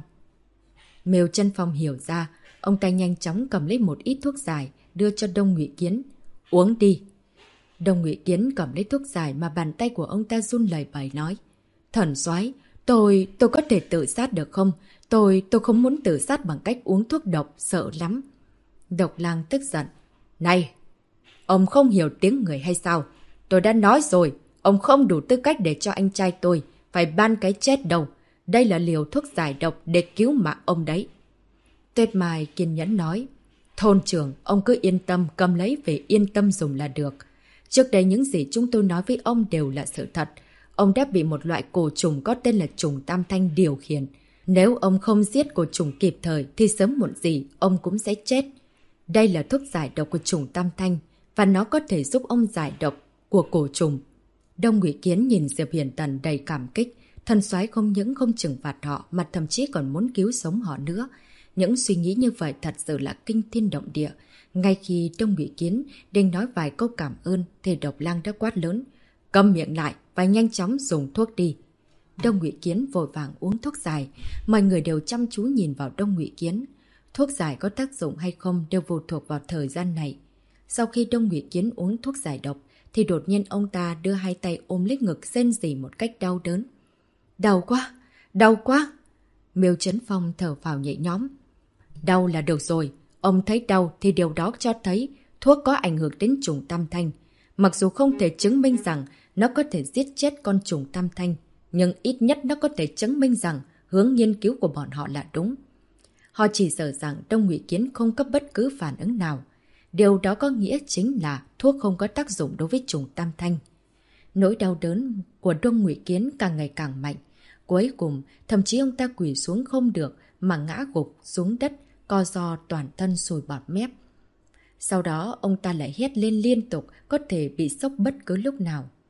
Miêu Chấn Phong hiểu ra, ông ta nhanh chóng cầm lấy một ít thuốc giải đưa cho Đông Ngụy Kiến. Uống đi. Đông Ngụy Kiến cầm lấy thuốc giải mà bàn tay của ông ta run lẩy bẩy nói: Thần soái, tôi có thể tự sát được không? Tôi không muốn tự sát bằng cách uống thuốc độc, sợ lắm. Độc Lang tức giận: Này, ông không hiểu tiếng người hay sao? Tôi đã nói rồi, ông không đủ tư cách để cho anh trai tôi phải ban cái chết đâu. Đây là liều thuốc giải độc để cứu mạng ông đấy. Tuyết Mai kiên nhẫn nói: Thôn trưởng, ông cứ yên tâm, cầm lấy về yên tâm dùng là được. Trước đây những gì chúng tôi nói với ông đều là sự thật. Ông đã bị một loại cổ trùng có tên là trùng tam thanh điều khiển. Nếu ông không giết cổ trùng kịp thời thì sớm muộn gì ông cũng sẽ chết. Đây là thuốc giải độc của trùng tam thanh và nó có thể giúp ông giải độc của cổ trùng. Đông Ngụy Kiến nhìn Diệp Huyền Tần đầy cảm kích. Thần soái không những không trừng phạt họ mà thậm chí còn muốn cứu sống họ nữa. Những suy nghĩ như vậy thật sự là kinh thiên động địa. Ngay khi Đông Ngụy Kiến định nói vài câu cảm ơn thì Độc Lang đã quát lớn: Câm miệng lại và nhanh chóng dùng thuốc đi. Đông Ngụy Kiến vội vàng uống thuốc giải. Mọi người đều chăm chú nhìn vào Đông Ngụy Kiến. Thuốc giải có tác dụng hay không đều phụ thuộc vào thời gian này. Sau khi Đông Ngụy Kiến uống thuốc giải độc thì đột nhiên ông ta đưa hai tay ôm lấy ngực rên rỉ một cách đau đớn. Đau quá, đau quá. Miêu Chấn Phong thở phào nhẹ nhõm. Đau là được rồi, ông thấy đau thì điều đó cho thấy thuốc có ảnh hưởng đến trùng tam thanh. Mặc dù không thể chứng minh rằng nó có thể giết chết con trùng tam thanh, nhưng ít nhất nó có thể chứng minh rằng hướng nghiên cứu của bọn họ là đúng. Họ chỉ sợ rằng Đông Ngụy Kiến không có bất cứ phản ứng nào. Điều đó có nghĩa chính là thuốc không có tác dụng đối với trùng tam thanh. Nỗi đau đớn của Đông Ngụy Kiến càng ngày càng mạnh. Cuối cùng, thậm chí ông ta quỳ xuống không được mà ngã gục xuống đất, co ro toàn thân sùi bọt mép. Sau đó, ông ta lại hét lên liên tục, có thể bị sốc bất cứ lúc nào.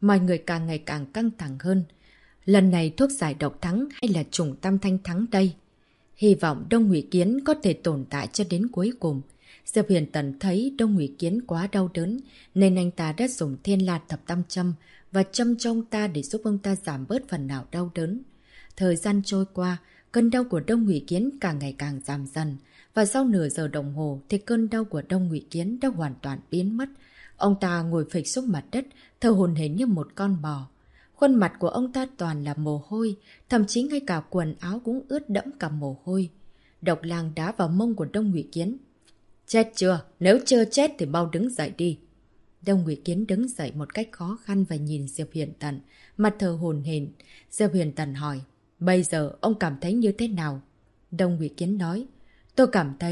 mọi người càng ngày càng căng thẳng hơn. Lần này thuốc giải độc thắng hay là trùng tam thanh thắng đây? Hy vọng Đông Ngụy Kiến có thể tồn tại cho đến cuối cùng. Diệp Huyền Tần thấy Đông Ngụy Kiến quá đau đớn, nên anh ta đã dùng Thiên La Thập Tam Châm và châm cho ông ta để giúp ông ta giảm bớt phần nào đau đớn. Thời gian trôi qua, cơn đau của Đông Ngụy Kiến càng ngày càng giảm dần, và sau nửa giờ đồng hồ thì cơn đau của Đông Ngụy Kiến đã hoàn toàn biến mất. Ông ta ngồi phịch xuống mặt đất, thở hổn hển như một con bò. Khuôn mặt của ông ta toàn là mồ hôi, thậm chí ngay cả quần áo cũng ướt đẫm cả mồ hôi. Độc Lang đá vào mông của Đông Ngụy Kiến. Chết chưa? Nếu chưa chết thì mau đứng dậy đi. Đông Ngụy Kiến đứng dậy một cách khó khăn và nhìn Diệp Huyền Tần, mặt thở hổn hển. Diệp Huyền Tần hỏi, bây giờ ông cảm thấy như thế nào? Đông Ngụy Kiến nói, tôi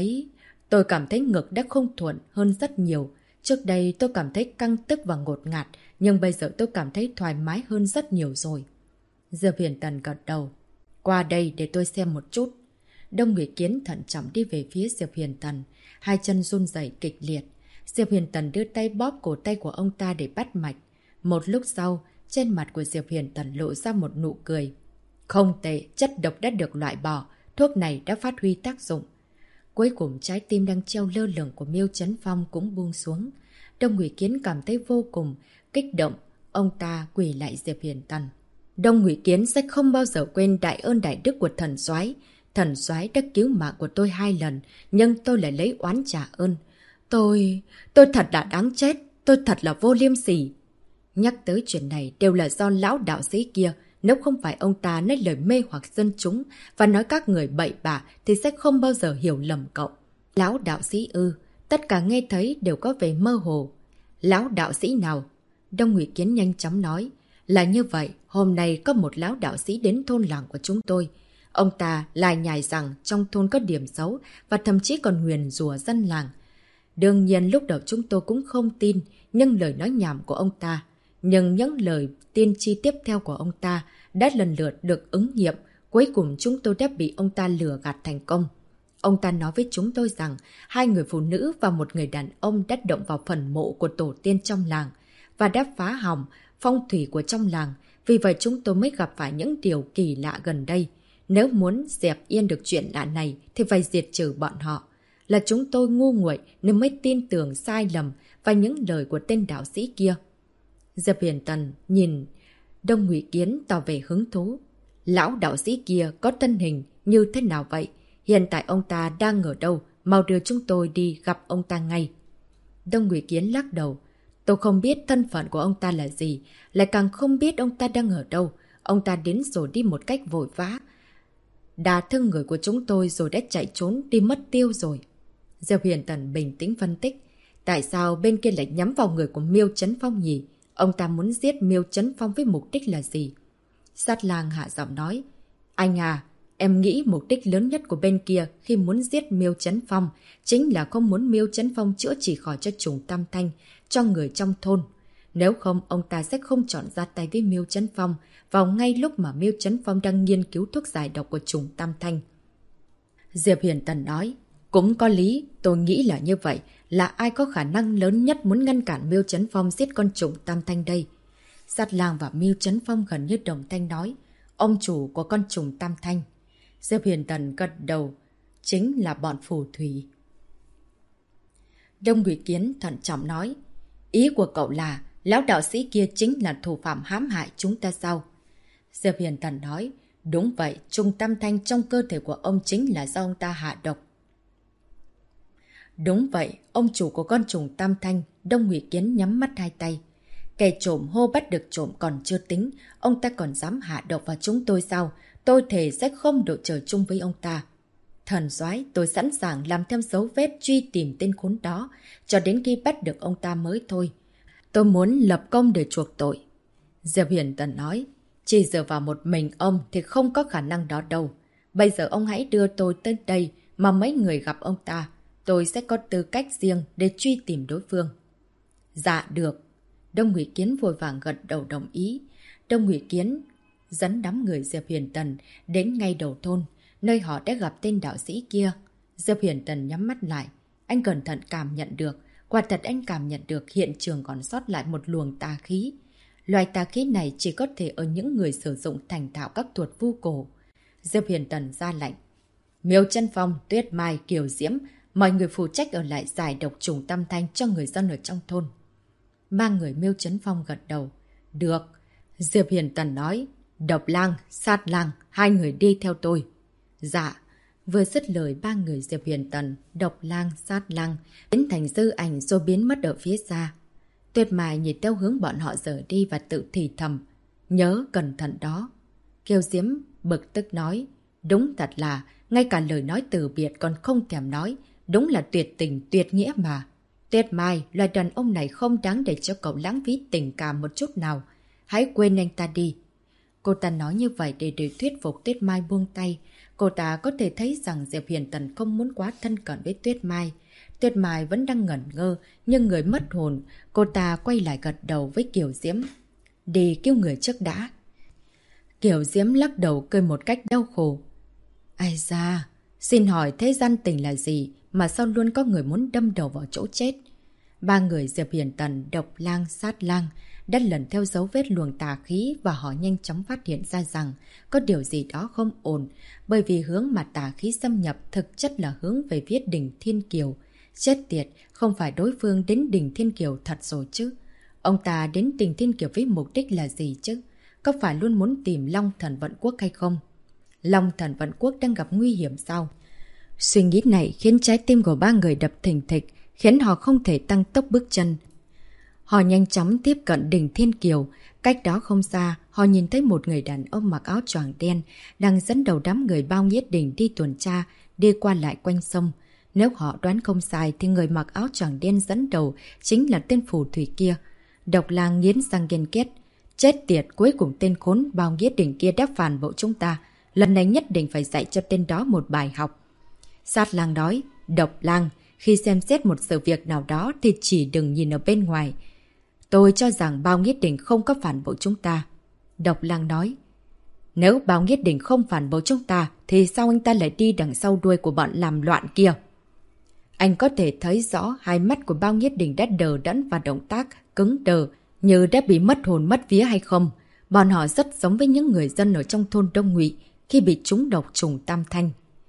cảm thấy ngực đã không thuận hơn rất nhiều. Trước đây tôi cảm thấy căng tức và ngột ngạt, nhưng bây giờ tôi cảm thấy thoải mái hơn rất nhiều rồi. Diệp Huyền Tần gật đầu. Qua đây để tôi xem một chút. Đông Ngụy Kiến thận trọng đi về phía Diệp Huyền Tần, hai chân run rẩy kịch liệt. Diệp Huyền Tần đưa tay bóp cổ tay của ông ta để bắt mạch. Một lúc sau, trên mặt của Diệp Huyền Tần lộ ra một nụ cười. Không tệ, chất độc đã được loại bỏ, thuốc này đã phát huy tác dụng. Cuối cùng trái tim đang treo lơ lửng của Miêu Chấn Phong cũng buông xuống. Đông Ngụy Kiến cảm thấy vô cùng kích động, ông ta quỳ lại Diệp Huyền Tần. Đông Ngụy Kiến sẽ không bao giờ quên đại ơn đại đức của thần soái. Thần soái đã cứu mạng của tôi 2 lần, nhưng tôi lại lấy oán trả ơn. Tôi thật là đáng chết, tôi thật là vô liêm sỉ. Nhắc tới chuyện này đều là do lão đạo sĩ kia, nếu không phải ông ta nói lời mê hoặc dân chúng và nói các người bậy bạ thì sẽ không bao giờ hiểu lầm cậu. Lão đạo sĩ ư? Tất cả nghe thấy đều có vẻ mơ hồ. Lão đạo sĩ nào? Đông Ngụy Kiến nhanh chóng nói. Là như vậy, hôm nay có một lão đạo sĩ đến thôn làng của chúng tôi. Ông ta lại nhài rằng trong thôn có điểm xấu và thậm chí còn nguyền rủa dân làng. Đương nhiên lúc đầu chúng tôi cũng không tin nhưng lời nói nhảm của ông ta. Nhưng những lời tiên tri tiếp theo của ông ta đã lần lượt được ứng nghiệm. Cuối cùng chúng tôi đã bị ông ta lừa gạt thành công. Ông ta nói với chúng tôi rằng 2 người phụ nữ và một người đàn ông đã động vào phần mộ của tổ tiên trong làng và đã phá hỏng phong thủy của trong làng. Vì vậy chúng tôi mới gặp phải những điều kỳ lạ gần đây. Nếu muốn dẹp yên được chuyện lạ này thì phải diệt trừ bọn họ. Là chúng tôi ngu nguội nên mới tin tưởng sai lầm vào những lời của tên đạo sĩ kia. Diệp Huyền Tần nhìn Đông Ngụy Kiến tỏ vẻ hứng thú. Lão đạo sĩ kia có thân hình như thế nào vậy? Hiện tại ông ta đang ở đâu? Mau đưa chúng tôi đi gặp ông ta ngay. Đông Ngụy Kiến lắc đầu. Tôi không biết thân phận của ông ta là gì, lại càng không biết ông ta đang ở đâu. Ông ta đến rồi đi một cách vội vã, đả thương người của chúng tôi rồi đã chạy trốn đi mất tiêu rồi. Diệp Huyền Tần bình tĩnh phân tích. Tại sao bên kia lại nhắm vào người của Miêu Chấn Phong nhỉ? Ông ta muốn giết Miêu Chấn Phong với mục đích là gì? Sát Lang hạ giọng nói. Anh à, em nghĩ mục đích lớn nhất của bên kia khi muốn giết Miêu Chấn Phong chính là không muốn Miêu Chấn Phong chữa trị khỏi cho trùng tam thanh cho người trong thôn. Nếu không, ông ta sẽ không chọn ra tay với Miêu Chấn Phong vào ngay lúc mà Miêu Chấn Phong đang nghiên cứu thuốc giải độc của trùng tam thanh. Diệp Huyền Tần nói, cũng có lý, tôi nghĩ là như vậy. Là ai có khả năng lớn nhất muốn ngăn cản Miêu Chấn Phong giết con trùng tam thanh đây? Sát Lang và Miêu Chấn Phong gần như đồng thanh nói, ông chủ của con trùng tam thanh. Diệp Huyền Tần gật đầu, chính là bọn phù thủy. Đông Ngụy Kiến thận trọng nói, ý của cậu là lão đạo sĩ kia chính là thủ phạm hãm hại chúng ta sao? Diệp Huyền Tần nói, đúng vậy, trùng tam thanh trong cơ thể của ông chính là do ông ta hạ độc. Đúng vậy, ông chủ của con trùng tam thanh. Đông Ngụy Kiến nhắm mắt hai tay. Kẻ trộm hô bắt được trộm còn chưa tính, ông ta còn dám hạ độc vào chúng tôi sao? Tôi thề sẽ không đội trời chung với ông ta. Thần soái, tôi sẵn sàng làm theo dấu vết truy tìm tên khốn đó, cho đến khi bắt được ông ta mới thôi. Tôi muốn lập công để chuộc tội. Diệp Huyền Tần nói, chỉ dựa vào một mình ông thì không có khả năng đó đâu. Bây giờ ông hãy đưa tôi tới đây mà mấy người gặp ông ta. Tôi sẽ có tư cách riêng để truy tìm đối phương. Dạ được. Đông Ngụy Kiến vội vàng gật đầu đồng ý. Đông Ngụy Kiến dẫn đám người Diệp Huyền Tần đến ngay đầu thôn, nơi họ đã gặp tên đạo sĩ kia. Diệp Huyền Tần nhắm mắt lại. Anh cẩn thận cảm nhận được. Quả thật anh cảm nhận được hiện trường còn sót lại một luồng tà khí. Loại tà khí này chỉ có thể ở những người sử dụng thành thạo các thuật vu cổ. Diệp Huyền Tần ra lệnh. Miêu Chân Phong, Tuyết Mai, Kiều Diễm, mọi người phụ trách ở lại giải độc trùng tam thanh cho người dân ở trong thôn. Ba người Miêu Chân Phong gật đầu. Được. Diệp Huyền Tần nói. Độc Lang, Sát Lang, hai người đi theo tôi. Dạ. Vừa dứt lời ba người Diệp Huyền Tần, Độc Lang, Sát Lang biến thành dư ảnh rồi biến mất ở phía xa. Tuyết Mai nhìn theo hướng bọn họ rời đi và tự thì thầm. Nhớ cẩn thận đó. Kiều Diễm bực tức nói. Đúng thật là, ngay cả lời nói từ biệt còn không thèm nói. Đúng là tuyệt tình, tuyệt nghĩa mà. Tuyết Mai, loài đàn ông này không đáng để cho cậu lãng phí tình cảm một chút nào. Hãy quên anh ta đi. Cô ta nói như vậy để thuyết phục Tuyết Mai buông tay. Cô ta có thể thấy rằng Diệp Huyền Tần không muốn quá thân cận với Tuyết Mai. Tuyết Mai vẫn đang ngẩn ngơ, nhưng người mất hồn. Cô ta quay lại gật đầu với Kiều Diễm. Đi kêu người trước đã. Kiều Diễm lắc đầu cười một cách đau khổ. Ai da, xin hỏi thế gian tình là gì mà sao luôn có người muốn đâm đầu vào chỗ chết? Ba người Diệp Huyền Tần, Độc Lang, Sát Lang đã lần theo dấu vết luồng tà khí và họ nhanh chóng phát hiện ra rằng có điều gì đó không ổn, bởi vì hướng mà tà khí xâm nhập thực chất là hướng về phía đỉnh Thiên Kiều. Chết tiệt, không phải đối phương đến đỉnh Thiên Kiều thật rồi chứ? Ông ta đến đỉnh Thiên Kiều với mục đích là gì chứ? Có phải luôn muốn tìm Long Thần Vận Quốc hay không? Long Thần Vận Quốc đang gặp nguy hiểm sao? Suy nghĩ này khiến trái tim của ba người đập thình thịch, khiến họ không thể tăng tốc bước chân. Họ nhanh chóng tiếp cận đỉnh Thiên Kiều. Cách đó không xa, họ nhìn thấy một người đàn ông mặc áo choàng đen đang dẫn đầu đám người Bao Nghĩa Đỉnh đi tuần tra, đi qua lại quanh sông. Nếu họ đoán không sai thì người mặc áo choàng đen dẫn đầu chính là tên phù thủy kia. Độc Lang nghiến răng ghen ghét. Chết tiệt, cuối cùng tên khốn Bao Nghĩa Đỉnh kia đã phản bội chúng ta. Lần này nhất định phải dạy cho tên đó một bài học. Sát Lang nói. Độc Lang, khi xem xét một sự việc nào đó thì chỉ đừng nhìn ở bên ngoài. Tôi cho rằng Bao Nghĩa Đỉnh không có phản bội chúng ta. Độc Lang nói. Nếu Bao Nghĩa Đỉnh không phản bội chúng ta thì sao anh ta lại đi đằng sau đuôi của bọn làm loạn kia? Anh có thể thấy rõ hai mắt của Bao Nghĩa Đỉnh đã đờ đẫn và động tác cứng đờ như đã bị mất hồn mất vía hay không. Bọn họ rất giống với những người dân ở trong thôn Đông Ngụy khi bị trúng độc trùng tam thanh.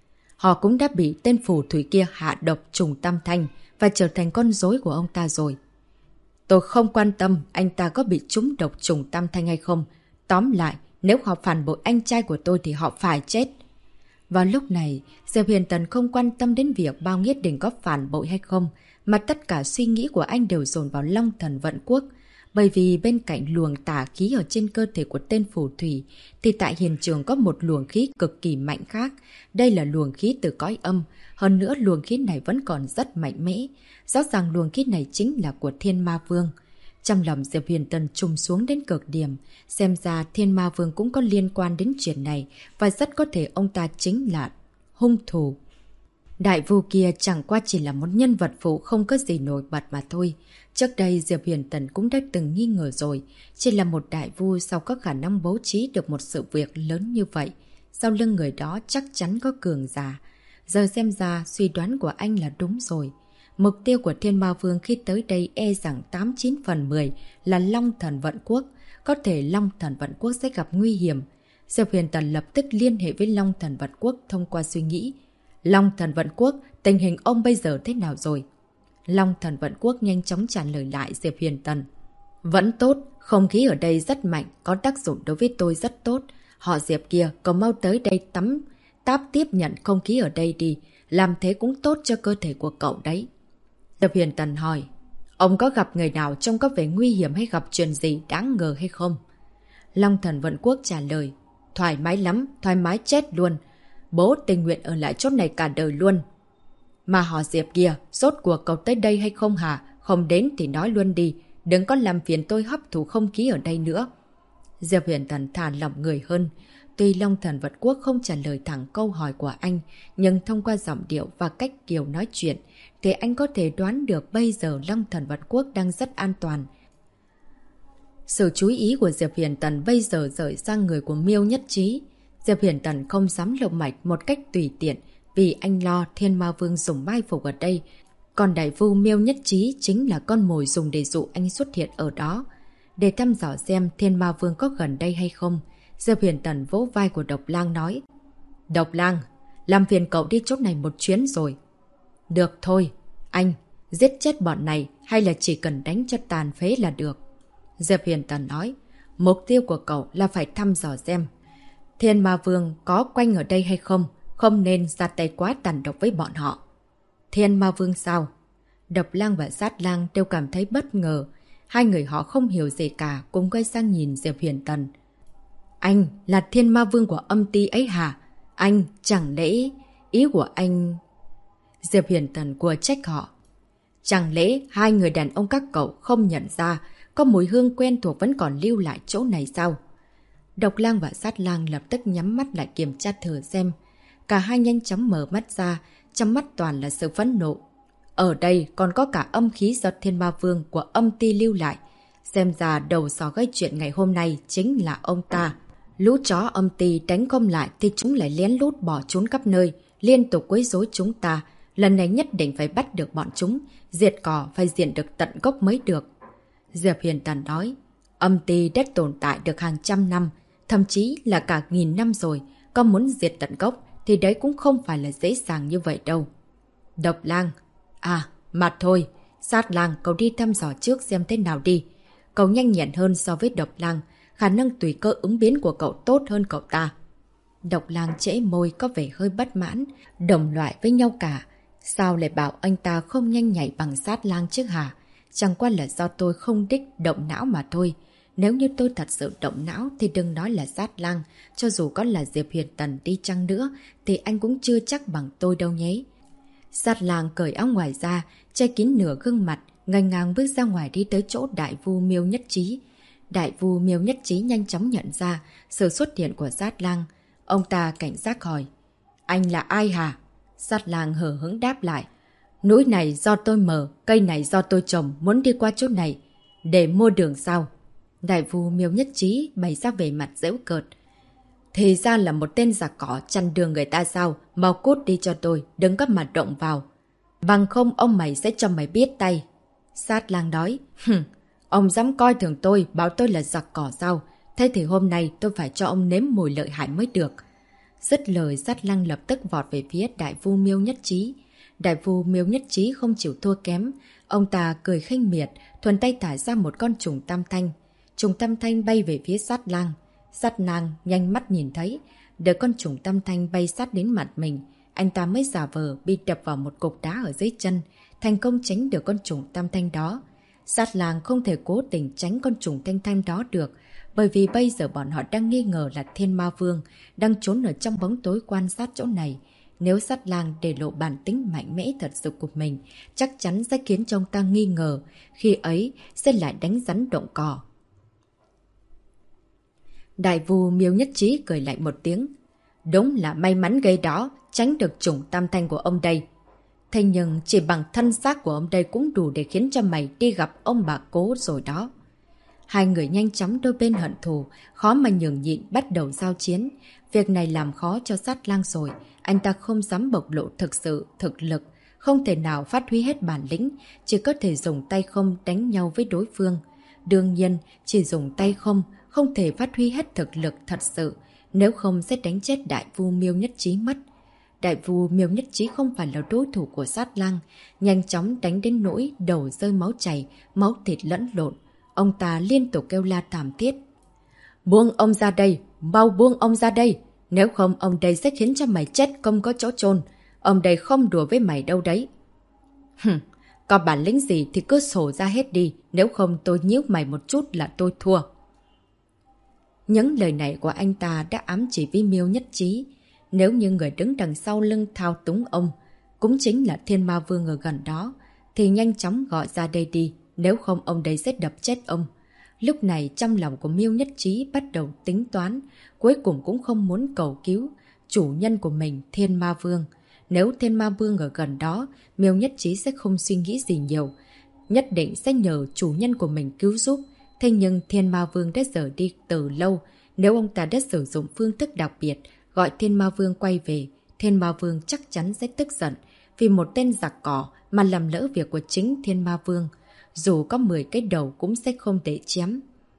Họ cũng đã bị tên phù thủy kia hạ độc trùng tam thanh và trở thành con rối của ông ta rồi. Tôi không quan tâm anh ta có bị trúng độc trùng tam thanh hay không. Tóm lại, nếu họ phản bội anh trai của tôi thì họ phải chết. Vào lúc này, Diệp Huyền Tần không quan tâm đến việc Bao Nghĩa Đỉnh có phản bội hay không, mà tất cả suy nghĩ của anh đều dồn vào Long Thần Vận Quốc. Bởi vì bên cạnh luồng tà khí ở trên cơ thể của tên phù thủy, thì tại hiện trường có một luồng khí cực kỳ mạnh khác. Đây là luồng khí từ cõi âm, hơn nữa luồng khí này vẫn còn rất mạnh mẽ. Rõ ràng luồng khí này chính là của Thiên Ma Vương. Trong lòng Diệp Huyền Tần trùng xuống đến cực điểm, xem ra Thiên Ma Vương cũng có liên quan đến chuyện này, và rất có thể ông ta chính là hung thủ. Đại vu kia chẳng qua chỉ là một nhân vật phụ không có gì nổi bật mà thôi. Trước đây Diệp Huyền Tần cũng đã từng nghi ngờ rồi, chỉ là một đại vu sao có khả năng bố trí được một sự việc lớn như vậy. Sau lưng người đó chắc chắn có cường giả. Giờ xem ra suy đoán của anh là đúng rồi. Mục tiêu của Thiên Ma Vương khi tới đây e rằng 89 phần 10 là Long Thần Vận Quốc. Có thể Long Thần Vận Quốc sẽ gặp nguy hiểm. Diệp Huyền Tần lập tức liên hệ với Long Thần Vận Quốc thông qua suy nghĩ. Long Thần Vận Quốc, tình hình ông bây giờ thế nào rồi? Long Thần Vận Quốc nhanh chóng trả lời lại Diệp Huyền Tần. Vẫn tốt, không khí ở đây rất mạnh, có tác dụng đối với tôi rất tốt. Họ Diệp kia, cậu mau tới đây táp tiếp nhận không khí ở đây đi. Làm thế cũng tốt cho cơ thể của cậu đấy. Diệp Huyền Tần hỏi, ông có gặp người nào trông có vẻ nguy hiểm hay gặp chuyện gì đáng ngờ hay không? Long Thần Vận Quốc trả lời, thoải mái lắm, thoải mái chết luôn. Bố tình nguyện ở lại chỗ này cả đời luôn. Mà họ Diệp kia, rốt cuộc cậu tới đây hay không hả? Không đến thì nói luôn đi, đừng có làm phiền tôi hấp thụ không khí ở đây nữa. Diệp Huyền Tần thả lỏng người hơn. Tuy Long Thần Vận Quốc không trả lời thẳng câu hỏi của anh, nhưng thông qua giọng điệu và cách Kiều nói chuyện, thì anh có thể đoán được bây giờ Long Thần Vận Quốc đang rất an toàn. Sự chú ý của Diệp Huyền Tần bây giờ rời sang người của Miêu Nhất Trí. Diệp Huyền Tần không dám lộng mạch một cách tùy tiện, vì anh lo Thiên Ma Vương dùng mai phục ở đây. Còn đại vu Miêu Nhất Trí chính là con mồi dùng để dụ anh xuất hiện ở đó. Để thăm dò xem Thiên Ma Vương có gần đây hay không, Diệp Huyền Tần vỗ vai của Độc Lang nói. Độc Lang, làm phiền cậu đi chỗ này một chuyến rồi. Được thôi, anh, giết chết bọn này hay là chỉ cần đánh cho tàn phế là được. Diệp Huyền Tần nói, mục tiêu của cậu là phải thăm dò xem Thiên Ma Vương có quanh ở đây hay không, không nên ra tay quá tàn độc với bọn họ. Thiên Ma Vương sao? Độc Lang và Sát Lang đều cảm thấy bất ngờ. Hai người họ không hiểu gì cả, cùng quay sang nhìn Diệp Huyền Tần. Anh là Thiên Ma Vương của âm ty ấy hả? Anh, chẳng lẽ ý của anh... Diệp Huyền Tần của trách họ. Chẳng lẽ hai người đàn ông các cậu không nhận ra có mùi hương quen thuộc vẫn còn lưu lại chỗ này sao? Độc Lang và Sát Lang lập tức nhắm mắt lại kiểm tra thử xem. Cả hai nhanh chóng mở mắt ra, trong mắt toàn là sự phẫn nộ. Ở đây còn có cả âm khí do Thiên Ma Vương của âm ty lưu lại. Xem ra đầu sỏ gây chuyện ngày hôm nay chính là ông ta. Lũ chó âm ty đánh không lại thì chúng lại lén lút bỏ trốn khắp nơi, liên tục quấy rối chúng ta. Lần này nhất định phải bắt được bọn chúng, diệt cỏ phải diệt được tận gốc mới được. Diệp Huyền Tần nói, âm ty đã tồn tại được hàng trăm năm, thậm chí là cả nghìn năm rồi, có muốn diệt tận gốc thì đấy cũng không phải là dễ dàng như vậy đâu. Độc Lang, à, mà thôi, Sát Lang cậu đi thăm dò trước xem thế nào đi. Cậu nhanh nhẹn hơn so với Độc Lang, khả năng tùy cơ ứng biến của cậu tốt hơn cậu ta. Độc Lang trễ môi có vẻ hơi bất mãn, đồng loại với nhau cả. Sao lại bảo anh ta không nhanh nhảy bằng Sát Lang chứ hả? Chẳng qua là do tôi không đích động não mà thôi. Nếu như tôi thật sự động não thì đừng nói là Sát Lang, cho dù có là Diệp Huyền Tần đi chăng nữa thì anh cũng chưa chắc bằng tôi đâu nhé. Sát Lang cởi áo ngoài ra, che kín nửa gương mặt, nghênh ngang bước ra ngoài đi tới chỗ Đại Vu Miêu Nhất Chí. Đại Vu Miêu Nhất Chí nhanh chóng nhận ra sự xuất hiện của Sát Lang. Ông ta cảnh giác hỏi, anh là ai hả? Sát Lang hờ hững đáp lại, núi này do tôi mở, cây này do tôi trồng, muốn đi qua chỗ này để mua đường sao? Đại Vu Miêu Nhất Chí bày ra vẻ mặt giễu cợt. Thì ra là một tên giặc cỏ chặn đường người ta sao? Mau cút đi cho tôi, đừng có mà động vào. Bằng không ông mày sẽ cho mày biết tay. Sát Lang nói, ông dám coi thường tôi, bảo tôi là giặc cỏ sao? Thế thì hôm nay tôi phải cho ông nếm mùi lợi hại mới được. Dứt lời, Sát Lang lập tức vọt về phía Đại Vu Miêu Nhất Chí. Đại Vu Miêu Nhất Chí không chịu thua kém. Ông ta cười khinh miệt, thuần tay thả ra một con trùng tam thanh. Trùng tam thanh bay về phía Sát Lang. Sát Lang nhanh mắt nhìn thấy, đợi con trùng tam thanh bay sát đến mặt mình, anh ta mới giả vờ bị đập vào một cục đá ở dưới chân, thành công tránh được con trùng tam thanh đó. Sát Lang không thể cố tình tránh con trùng thanh thanh đó được, bởi vì bây giờ bọn họ đang nghi ngờ là Thiên Ma Vương đang trốn ở trong bóng tối quan sát chỗ này. Nếu Sát Lang để lộ bản tính mạnh mẽ thật sự của mình, chắc chắn sẽ khiến cho ông ta nghi ngờ, khi ấy sẽ lại đánh rắn động cỏ. Đại Vu Miêu Nhất Chí cười lạnh một tiếng. Đúng là may mắn gây đó, tránh được chủng tam thanh của ông đây. Thế nhưng chỉ bằng thân xác của ông đây cũng đủ để khiến cho mày đi gặp ông bà cố rồi đó. Hai người nhanh chóng đôi bên hận thù, khó mà nhường nhịn bắt đầu giao chiến. Việc này làm khó cho Sát Lang rồi, anh ta không dám bộc lộ thực lực, không thể nào phát huy hết bản lĩnh, chỉ có thể dùng tay không đánh nhau với đối phương. Đương nhiên, chỉ dùng tay không thể phát huy hết thực lực thật sự, nếu không sẽ đánh chết Đại Vu Miêu Nhất Chí mất. Đại Vu Miêu Nhất Chí không phải là đối thủ của Sát Lang, nhanh chóng đánh đến nỗi đầu rơi máu chảy, máu thịt lẫn lộn. Ông ta liên tục kêu la thảm thiết. Buông ông ra đây, mau buông ông ra đây, nếu không ông đây sẽ khiến cho mày chết không có chỗ chôn. Ông đây không đùa với mày đâu đấy. Có bản lĩnh gì thì cứ sổ ra hết đi, nếu không tôi nhíu mày một chút là tôi thua. Những lời này của anh ta đã ám chỉ với Miêu Nhất Chí. Nếu như người đứng đằng sau lưng thao túng ông, cũng chính là Thiên Ma Vương ở gần đó, thì nhanh chóng gọi ra đây đi, nếu không ông đây sẽ đập chết ông. Lúc này trong lòng của Miêu Nhất Chí bắt đầu tính toán, cuối cùng cũng không muốn cầu cứu chủ nhân của mình, Thiên Ma Vương. Nếu Thiên Ma Vương ở gần đó, Miêu Nhất Chí sẽ không suy nghĩ gì nhiều, nhất định sẽ nhờ chủ nhân của mình cứu giúp. Thế nhưng Thiên Ma Vương đã rời đi từ lâu, nếu ông ta đã sử dụng phương thức đặc biệt gọi Thiên Ma Vương quay về, Thiên Ma Vương chắc chắn sẽ tức giận vì một tên giặc cỏ mà làm lỡ việc của chính Thiên Ma Vương. Dù có 10 cái đầu cũng sẽ không để chém.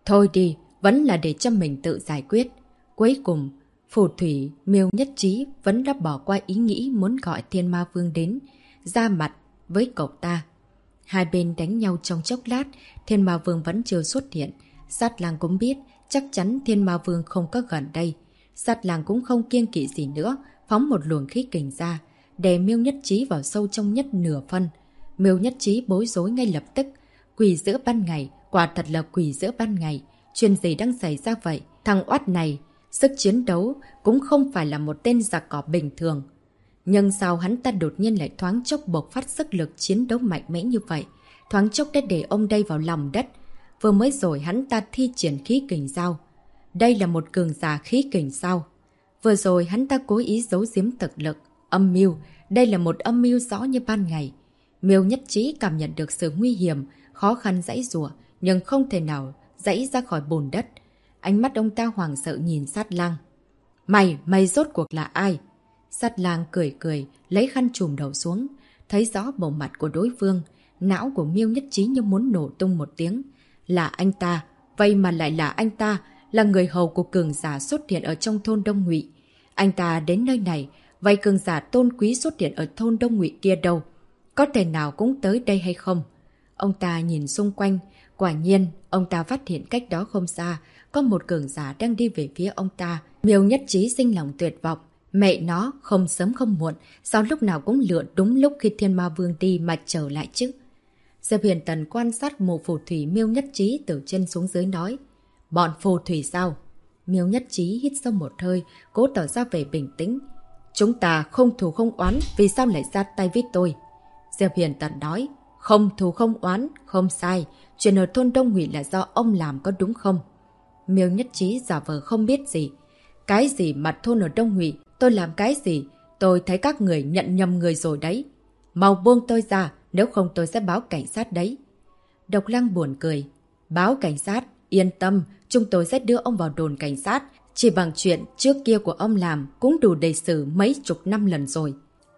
Thôi đi, vẫn là để cho mình tự giải quyết. Cuối cùng, phù thủy Miêu Nhất Trí vẫn đã bỏ qua ý nghĩ muốn gọi Thiên Ma Vương đến, ra mặt với cậu ta. Hai bên đánh nhau trong chốc lát, Thiên Ma Vương vẫn chưa xuất hiện. Sát Lang cũng biết, chắc chắn Thiên Ma Vương không có gần đây. Sát Lang cũng không kiêng kỵ gì nữa, phóng một luồng khí kình ra, đè Miêu Nhất Trí vào sâu trong nhất nửa phân. Miêu Nhất Trí bối rối ngay lập tức. Quỷ giữa ban ngày, quả thật là quỷ giữa ban ngày. Chuyện gì đang xảy ra vậy? Thằng oát này, sức chiến đấu cũng không phải là một tên giặc cỏ bình thường. Nhưng sao hắn ta đột nhiên lại thoáng chốc bộc phát sức lực chiến đấu mạnh mẽ như vậy? Thoáng chốc đã để ông đây vào lòng đất. Vừa mới rồi hắn ta thi triển khí kình sao? Đây là một cường giả khí kình sao? Vừa rồi hắn ta cố ý giấu giếm thực lực. Âm mưu, đây là một âm mưu rõ như ban ngày. Miêu Nhất Trí cảm nhận được sự nguy hiểm, khó khăn giãy giụa, nhưng không thể nào giãy ra khỏi bùn đất. Ánh mắt ông ta hoảng sợ nhìn Sát Lang. Mày rốt cuộc là ai? Sát Lang cười cười, lấy khăn trùm đầu xuống, thấy rõ bộ mặt của đối phương. Não của Miêu Nhất Trí như muốn nổ tung một tiếng. Là anh ta, vậy mà lại là anh ta, là người hầu của cường giả xuất hiện ở trong thôn Đông Ngụy. Anh ta đến nơi này, vậy cường giả tôn quý xuất hiện ở thôn Đông Ngụy kia đâu? Có thể nào cũng tới đây hay không? Ông ta nhìn xung quanh, quả nhiên, ông ta phát hiện cách đó không xa, có một cường giả đang đi về phía ông ta. Miêu Nhất Trí sinh lòng tuyệt vọng. Mẹ nó, không sớm không muộn, sao lúc nào cũng lựa đúng lúc khi Thiên Ma Vương đi mà trở lại chứ? Diệp Huyền Tần quan sát mụ phù thủy Miêu Nhất Trí từ trên xuống dưới nói. Bọn phù thủy sao? Miêu Nhất Trí hít sâu một hơi, cố tỏ ra vẻ bình tĩnh. Chúng ta không thù không oán, vì sao lại ra tay với tôi? Diệp Huyền Tần nói. Không thù không oán, không sai. Chuyện ở thôn Đông Ngụy là do ông làm có đúng không? Miêu Nhất Trí giả vờ không biết gì. Cái gì mà thôn ở Đông Ngụy? Tôi làm cái gì? Tôi thấy các người nhận nhầm người rồi đấy. Mau buông tôi ra, nếu không tôi sẽ báo cảnh sát đấy. Độc Lăng buồn cười. Báo cảnh sát? Yên tâm, chúng tôi sẽ đưa ông vào đồn cảnh sát. Chỉ bằng chuyện trước kia của ông làm cũng đủ để xử mấy chục năm lần rồi.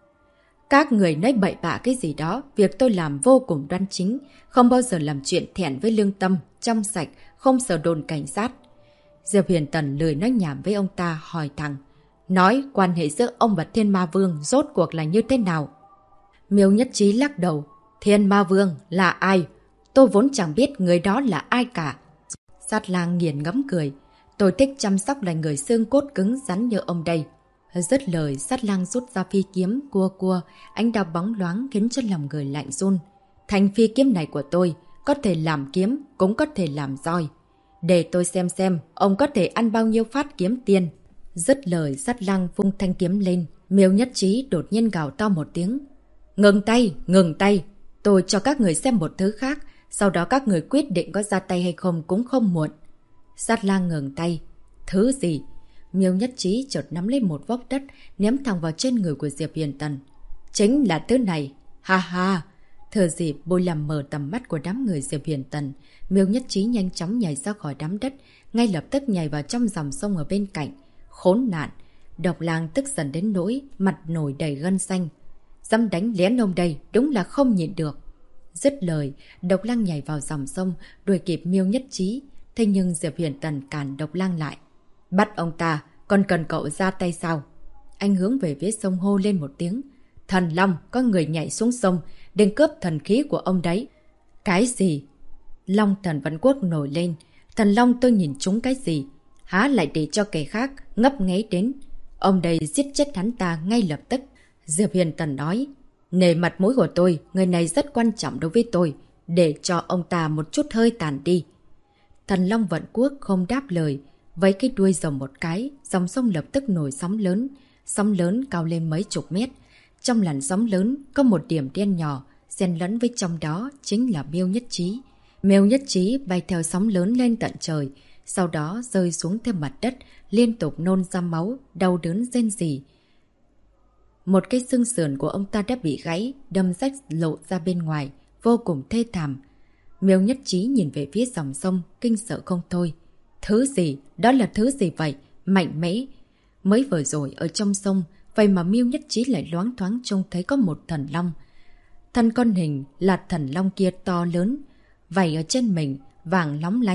Các người nói bậy bạ cái gì đó, việc tôi làm vô cùng đoan chính, không bao giờ làm chuyện thẹn với lương tâm, trong sạch, không sợ đồn cảnh sát. Diệp Huyền Tần lười nói nhảm với ông ta, hỏi thẳng. Nói quan hệ giữa ông và Thiên Ma Vương rốt cuộc là như thế nào? Miêu Nhất Trí lắc đầu. Thiên Ma Vương là ai? Tôi vốn chẳng biết người đó là ai cả. Sát Lang nghiền ngẫm cười. Tôi thích chăm sóc lại người xương cốt cứng rắn như ông đây. Dứt lời, Sát Lang rút ra phi kiếm cua, ánh đao bóng loáng khiến cho lòng người lạnh run. Thanh phi kiếm này của tôi, có thể làm kiếm, cũng có thể làm roi. Để tôi xem, ông có thể ăn bao nhiêu phát kiếm tiền. Dứt lời, Sát Lang vung thanh kiếm lên. Miêu Nhất Trí đột nhiên gào to một tiếng. Ngừng tay, tôi cho các người xem một thứ khác, sau đó các người quyết định có ra tay hay không cũng không muộn. Sát Lang ngừng tay. Thứ gì? Miêu Nhất Trí chợt nắm lấy một vốc đất, ném thẳng vào trên người của Diệp Huyền Tần. Chính là thứ này. Ha ha! Thừa dịp bôi làm mờ tầm mắt của đám người Diệp Huyền Tần, Miêu Nhất Trí nhanh chóng nhảy ra khỏi đám đất, ngay lập tức nhảy vào trong dòng sông ở bên cạnh. Khốn nạn! Độc Lang tức giận đến nỗi, mặt nổi đầy gân xanh. Dám đánh lén ông đây, đúng là không nhịn được. Dứt lời, Độc Lang nhảy vào dòng sông, đuổi kịp Miêu Nhất Trí. Thế nhưng Diệp Huyền Tần cản Độc Lang lại. Bắt ông ta, còn cần cậu ra tay sao? Anh hướng về phía sông hô lên một tiếng. Thần Long, có người nhảy xuống sông, định cướp thần khí của ông đấy. Cái gì? Long Thần Văn Quốc nổi lên. Thần Long tôi nhìn trúng cái gì? Há lại để cho kẻ khác ngấp ngáy đến. Ông đây giết chết hắn ta ngay lập tức. Diệp Huyền Tần nói. Nể mặt mũi của tôi, người này rất quan trọng đối với tôi. Để cho ông ta một chút hơi tàn đi. Thần Long Vận Quốc không đáp lời. Với cái đuôi rồng một cái, dòng sông lập tức nổi sóng lớn. Sóng lớn cao lên mấy chục mét. Trong làn sóng lớn có một điểm đen nhỏ, xen lẫn với trong đó chính là Miêu Nhất Trí. Miêu Nhất Trí bay theo sóng lớn lên tận trời, sau đó rơi xuống theo mặt đất, liên tục nôn ra máu, đau đớn rên rỉ. Một cái xương sườn của ông ta đã bị gãy, đâm rách lộ ra bên ngoài, vô cùng thê thảm. Miêu Nhất Trí nhìn về phía dòng sông, kinh sợ không thôi. Thứ gì? Đó là thứ gì vậy? Mạnh mẽ. Mới vừa rồi ở trong sông, vậy mà Miêu Nhất Trí lại loáng thoáng trông thấy có một thần long. Thân con hình là thần long kia to lớn, vảy ở trên mình, vàng lóng lánh,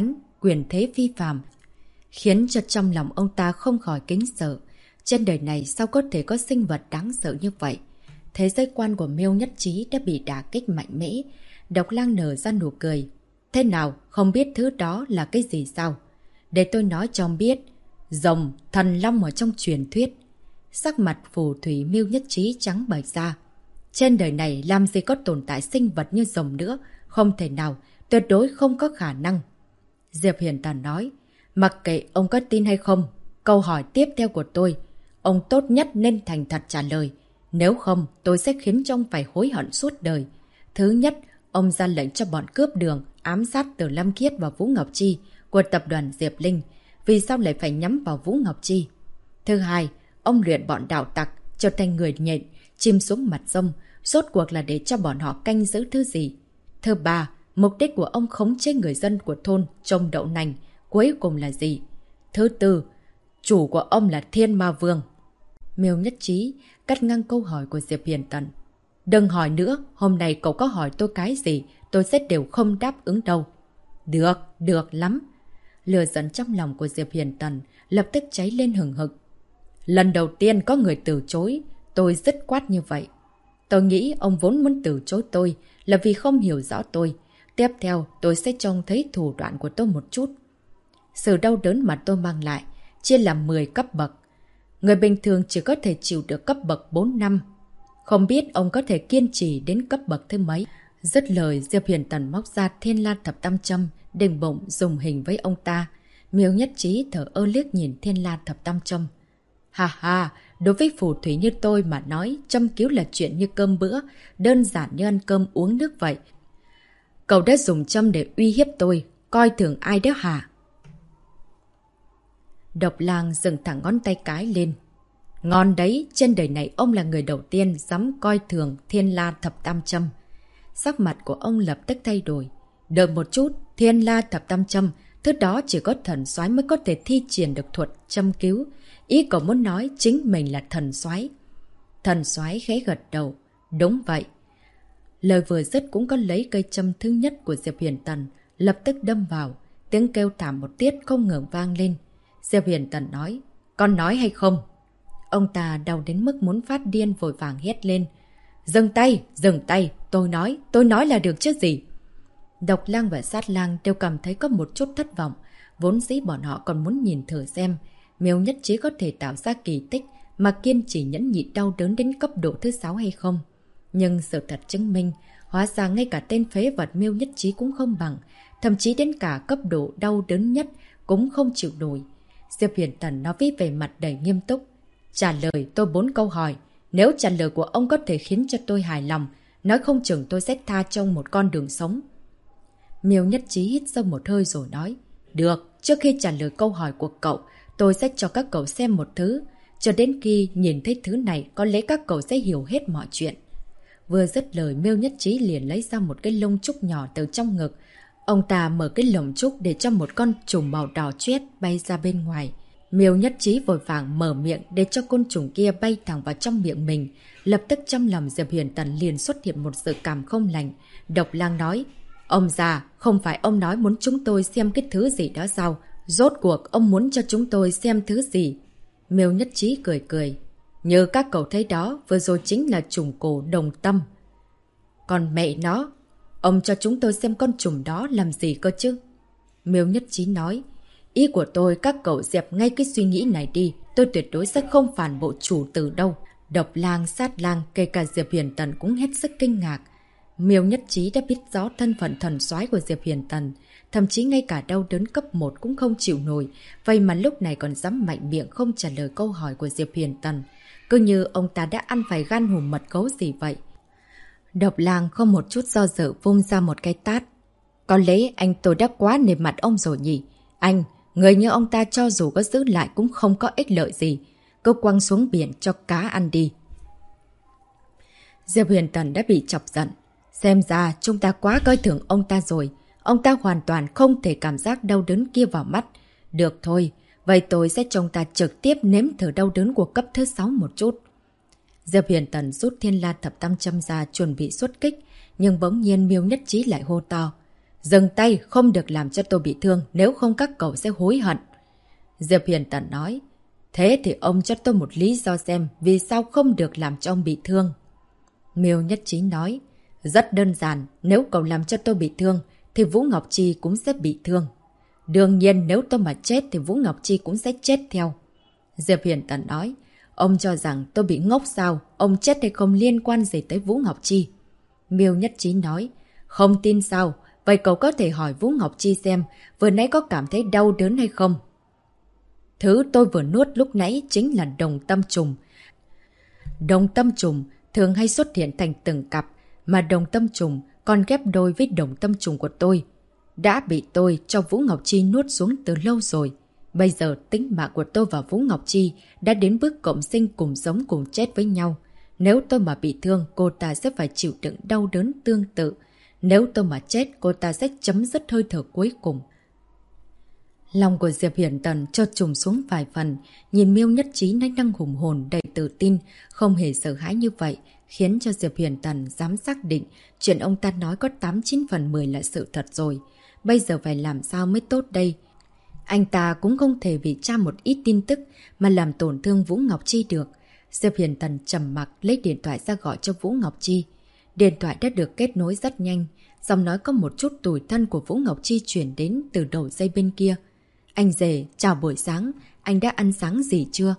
quyền thế phi phàm, khiến cho trong lòng ông ta không khỏi kính sợ. Trên đời này sao có thể có sinh vật đáng sợ như vậy? Thế giới quan của Miêu Nhất Chí đã bị đả kích mạnh mẽ. Độc Lang nở ra nụ cười. Thế nào, không biết thứ đó là cái gì sao? Để tôi nói cho ông biết. Rồng, thần long ở trong truyền thuyết. Sắc mặt phù thủy Miêu Nhất Chí trắng bệch ra. Trên đời này làm gì có tồn tại sinh vật như rồng nữa? Không thể nào, tuyệt đối không có khả năng. Diệp Hiền Tần nói. Mặc kệ ông có tin hay không, câu hỏi tiếp theo của tôi, ông tốt nhất nên thành thật trả lời. Nếu không, tôi sẽ khiến cho ông phải hối hận suốt đời. Thứ nhất, ông ra lệnh cho bọn cướp đường, ám sát Từ Lâm Khiết và Vũ Ngọc Chi của tập đoàn Diệp Linh. Vì sao lại phải nhắm vào Vũ Ngọc Chi? Thứ hai, ông luyện bọn đạo tặc trở thành người nhện, chìm xuống mặt sông, rốt cuộc là để cho bọn họ canh giữ thứ gì? Thứ ba, mục đích của ông khống chế người dân của thôn trồng đậu nành, cuối cùng là gì? Thứ tư, chủ của ông là Thiên Ma Vương. Miêu Nhất Chí cắt ngang câu hỏi của Diệp Hiền Tần. Đừng hỏi nữa, hôm nay cậu có hỏi tôi cái gì, tôi sẽ đều không đáp ứng đâu. Được, được lắm. Lửa giận trong lòng của Diệp Hiền Tần lập tức cháy lên hừng hực. Lần đầu tiên có người từ chối, tôi dứt khoát như vậy. Tôi nghĩ ông vốn muốn từ chối tôi là vì không hiểu rõ tôi. Tiếp theo, tôi sẽ trông thấy thủ đoạn của tôi một chút. Sự đau đớn mà tôi mang lại chia làm 10 cấp bậc. Người bình thường chỉ có thể chịu được cấp bậc 4 năm. Không biết ông có thể kiên trì đến cấp bậc thứ mấy. Dứt lời, Diệp Hiền Tần móc ra Thiên La Thập Tam Châm, định bụng dùng hình với ông ta. Miêu Nhất Chí thở ơ liếc nhìn Thiên La Thập Tam Châm. Ha ha, đối với phù thủy như tôi mà nói, châm cứu là chuyện như cơm bữa, đơn giản như ăn cơm uống nước vậy. Cậu đã dùng châm để uy hiếp tôi, coi thường ai đó hả? Độc Lang dừng thẳng ngón tay cái lên. Ngon đấy, trên đời này ông là người đầu tiên dám coi thường Thiên La Thập Tam Châm. Sắc mặt của ông lập tức thay đổi. Đợi một chút, Thiên La Thập Tam Châm, thứ đó chỉ có thần soái mới có thể thi triển được thuật châm cứu. Ý cậu muốn nói chính mình là thần soái. Thần soái khẽ gật đầu. Đúng vậy. Lời vừa dứt cũng có lấy cây châm thứ nhất của Diệp Hiền Tần, lập tức đâm vào. Tiếng kêu thảm một tiết không ngừng vang lên. Diệp Hiền Tần nói, con nói hay không? Ông ta đau đến mức muốn phát điên vội vàng hét lên. Dừng tay, tôi nói là được chứ gì. Độc Lang và Sát Lang đều cảm thấy có một chút thất vọng. Vốn dĩ bọn họ còn muốn nhìn thử xem Miêu Nhất Chí có thể tạo ra kỳ tích mà kiên trì nhẫn nhịn đau đớn đến cấp độ thứ 6 hay không. Nhưng sự thật chứng minh, hóa ra ngay cả tên phế vật Miêu Nhất Chí cũng không bằng, thậm chí đến cả cấp độ đau đớn nhất cũng không chịu nổi. Diệp Hiền Tần nói với vẻ mặt đầy nghiêm túc. Trả lời tôi 4 câu hỏi. Nếu trả lời của ông có thể khiến cho tôi hài lòng, nói không chừng tôi sẽ tha cho ông một con đường sống. Miêu Nhất Chí hít sâu một hơi rồi nói. Được, trước khi trả lời câu hỏi của cậu, tôi sẽ cho các cậu xem một thứ. Cho đến khi nhìn thấy thứ này, có lẽ các cậu sẽ hiểu hết mọi chuyện. Vừa dứt lời, Miêu Nhất Chí liền lấy ra một cái lông trúc nhỏ từ trong ngực. Ông ta mở cái lồng trúc để cho một con trùng màu đỏ chét bay ra bên ngoài. Miêu Nhất Chí vội vàng mở miệng để cho côn trùng kia bay thẳng vào trong miệng mình. Lập tức trong lòng Diệp Hiền Tần liền xuất hiện một sự cảm không lành. Độc Lang nói, ông già, không phải ông nói muốn chúng tôi xem cái thứ gì đó sao? Rốt cuộc ông muốn cho chúng tôi xem thứ gì? Miêu Nhất Chí cười cười. Như các cậu thấy đó, vừa rồi chính là trùng cổ đồng tâm. Còn mẹ nó, ông cho chúng tôi xem con trùng đó làm gì cơ chứ? Miêu Nhất Chí nói, ý của tôi các cậu dẹp ngay cái suy nghĩ này đi, tôi tuyệt đối sẽ không phản bội chủ tử đâu. Độc Lang, Sát Lang, kể cả Diệp Hiền Tần cũng hết sức kinh ngạc. Miêu Nhất Chí đã biết rõ thân phận thần soái của Diệp Hiền Tần, thậm chí ngay cả đau đớn cấp 1 cũng không chịu nổi, vậy mà lúc này còn dám mạnh miệng không trả lời câu hỏi của Diệp Hiền Tần. Cứ như ông ta đã ăn phải gan hùm mật gấu gì vậy. Độc Lang không một chút do dự vung ra một cái tát. Có lẽ anh tôi đã quá nề mặt ông rồi nhỉ. Anh, người như ông ta cho dù có giữ lại cũng không có ích lợi gì. Cứ quăng xuống biển cho cá ăn đi. Diệp Hiền Tần đã bị chọc giận. Xem ra chúng ta quá coi thường ông ta rồi. Ông ta hoàn toàn không thể cảm giác đau đớn kia vào mắt. Được thôi, vậy tôi sẽ cho ông ta trực tiếp nếm thử đau đớn của cấp thứ 6 một chút. Diệp Hiền Tần rút Thiên La Thập Tam Châm ra chuẩn bị xuất kích, nhưng bỗng nhiên Miêu Nhất Chí lại hô to. Dừng tay, không được làm cho tôi bị thương, nếu không các cậu sẽ hối hận. Diệp Huyền Tần nói, thế thì ông cho tôi một lý do xem vì sao không được làm cho ông bị thương. Miêu Nhất Trí nói, rất đơn giản, nếu cậu làm cho tôi bị thương, thì Vũ Ngọc Chi cũng sẽ bị thương. Đương nhiên nếu tôi mà chết thì Vũ Ngọc Chi cũng sẽ chết theo. Diệp Huyền Tần nói, ông cho rằng tôi bị ngốc sao, ông chết thì không liên quan gì tới Vũ Ngọc Chi. Miêu Nhất Trí nói, không tin sao, vậy cậu có thể hỏi Vũ Ngọc Chi xem vừa nãy có cảm thấy đau đớn hay không. Thứ tôi vừa nuốt lúc nãy chính là đồng tâm trùng. Đồng tâm trùng thường hay xuất hiện thành từng cặp, mà đồng tâm trùng còn ghép đôi với đồng tâm trùng của tôi. Đã bị tôi cho Vũ Ngọc Chi nuốt xuống từ lâu rồi. Bây giờ tính mạng của tôi và Vũ Ngọc Chi đã đến bước cộng sinh cùng sống cùng chết với nhau. Nếu tôi mà bị thương, cô ta sẽ phải chịu đựng đau đớn tương tự. Nếu tôi mà chết, cô ta sẽ chấm dứt hơi thở cuối cùng. Lòng của Diệp Huyền Tần chợt trùng xuống vài phần, nhìn Miêu Nhất Trí nách năng hùng hồn đầy tự tin, không hề sợ hãi như vậy, khiến cho Diệp Huyền Tần dám xác định chuyện ông ta nói có 89 phần 10 là sự thật rồi. Bây giờ phải làm sao mới tốt đây? Anh ta cũng không thể vì tra một ít tin tức mà làm tổn thương Vũ Ngọc Chi được. Diệp Huyền Tần trầm mặc lấy điện thoại ra gọi cho Vũ Ngọc Chi. Điện thoại đã được kết nối rất nhanh, giọng nói có một chút tủi thân của Vũ Ngọc Chi chuyển đến từ đầu dây bên kia. Anh rể, chào buổi sáng, anh đã ăn sáng gì chưa?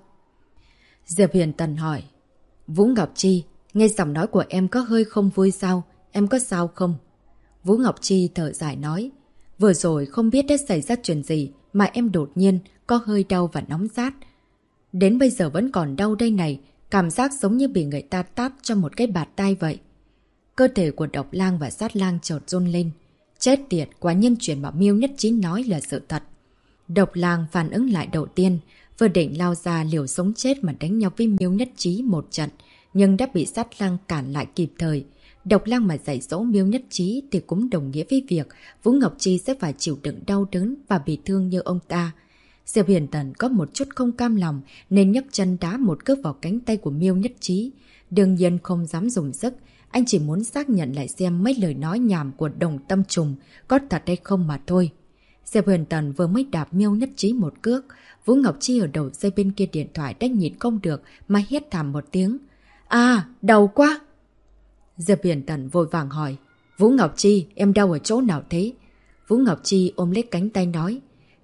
Diệp Huyền Tần hỏi. Vũ Ngọc Chi, nghe giọng nói của em có hơi không vui sao? Em có sao không? Vũ Ngọc Chi thở dài nói. Vừa rồi không biết đã xảy ra chuyện gì mà em đột nhiên có hơi đau và nóng rát. Đến bây giờ vẫn còn đau đây này, cảm giác giống như bị người ta tát cho một cái bạt tai vậy. Cơ thể của Độc Lang và Sát Lang chợt run lên. Chết tiệt, quả nhiên chuyện mà Miêu Nhất Trí nói là sự thật. Độc Lang phản ứng lại đầu tiên, vừa định lao ra liều sống chết mà đánh nhau với Miêu Nhất Trí một trận, nhưng đã bị Sát Lang cản lại kịp thời. Độc Lang mà dạy dỗ Miêu Nhất Trí thì cũng đồng nghĩa với việc Vũ Ngọc Chi sẽ phải chịu đựng đau đớn và bị thương như ông ta. Diệp Huyền Tần có một chút không cam lòng nên nhấc chân đá một cước vào cánh tay của Miêu Nhất Trí. Đương nhiên không dám dùng sức, anh chỉ muốn xác nhận lại xem mấy lời nói nhảm của Đồng Tâm Trùng có thật hay không mà thôi. Diệp Huyền Tần vừa mới đạp Miêu Nhất Trí một cước, Vũ Ngọc Chi ở đầu dây bên kia điện thoại đã nhịn không được mà hét thảm một tiếng. À, đau quá! Diệp Huyền Tần vội vàng hỏi. Vũ Ngọc Chi, em đau ở chỗ nào thế? Vũ Ngọc Chi ôm lấy cánh tay nói.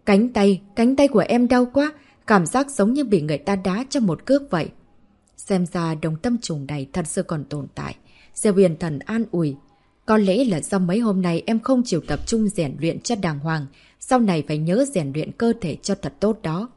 Cánh tay của em đau quá, cảm giác giống như bị người ta đá cho một cước vậy. Xem ra Đồng Tâm Trùng này thật sự còn tồn tại. Diệp Huyền Tần an ủi. Có lẽ là do mấy hôm nay em không chịu tập trung rèn luyện cho đàng hoàng, sau này phải nhớ rèn luyện cơ thể cho thật tốt đó.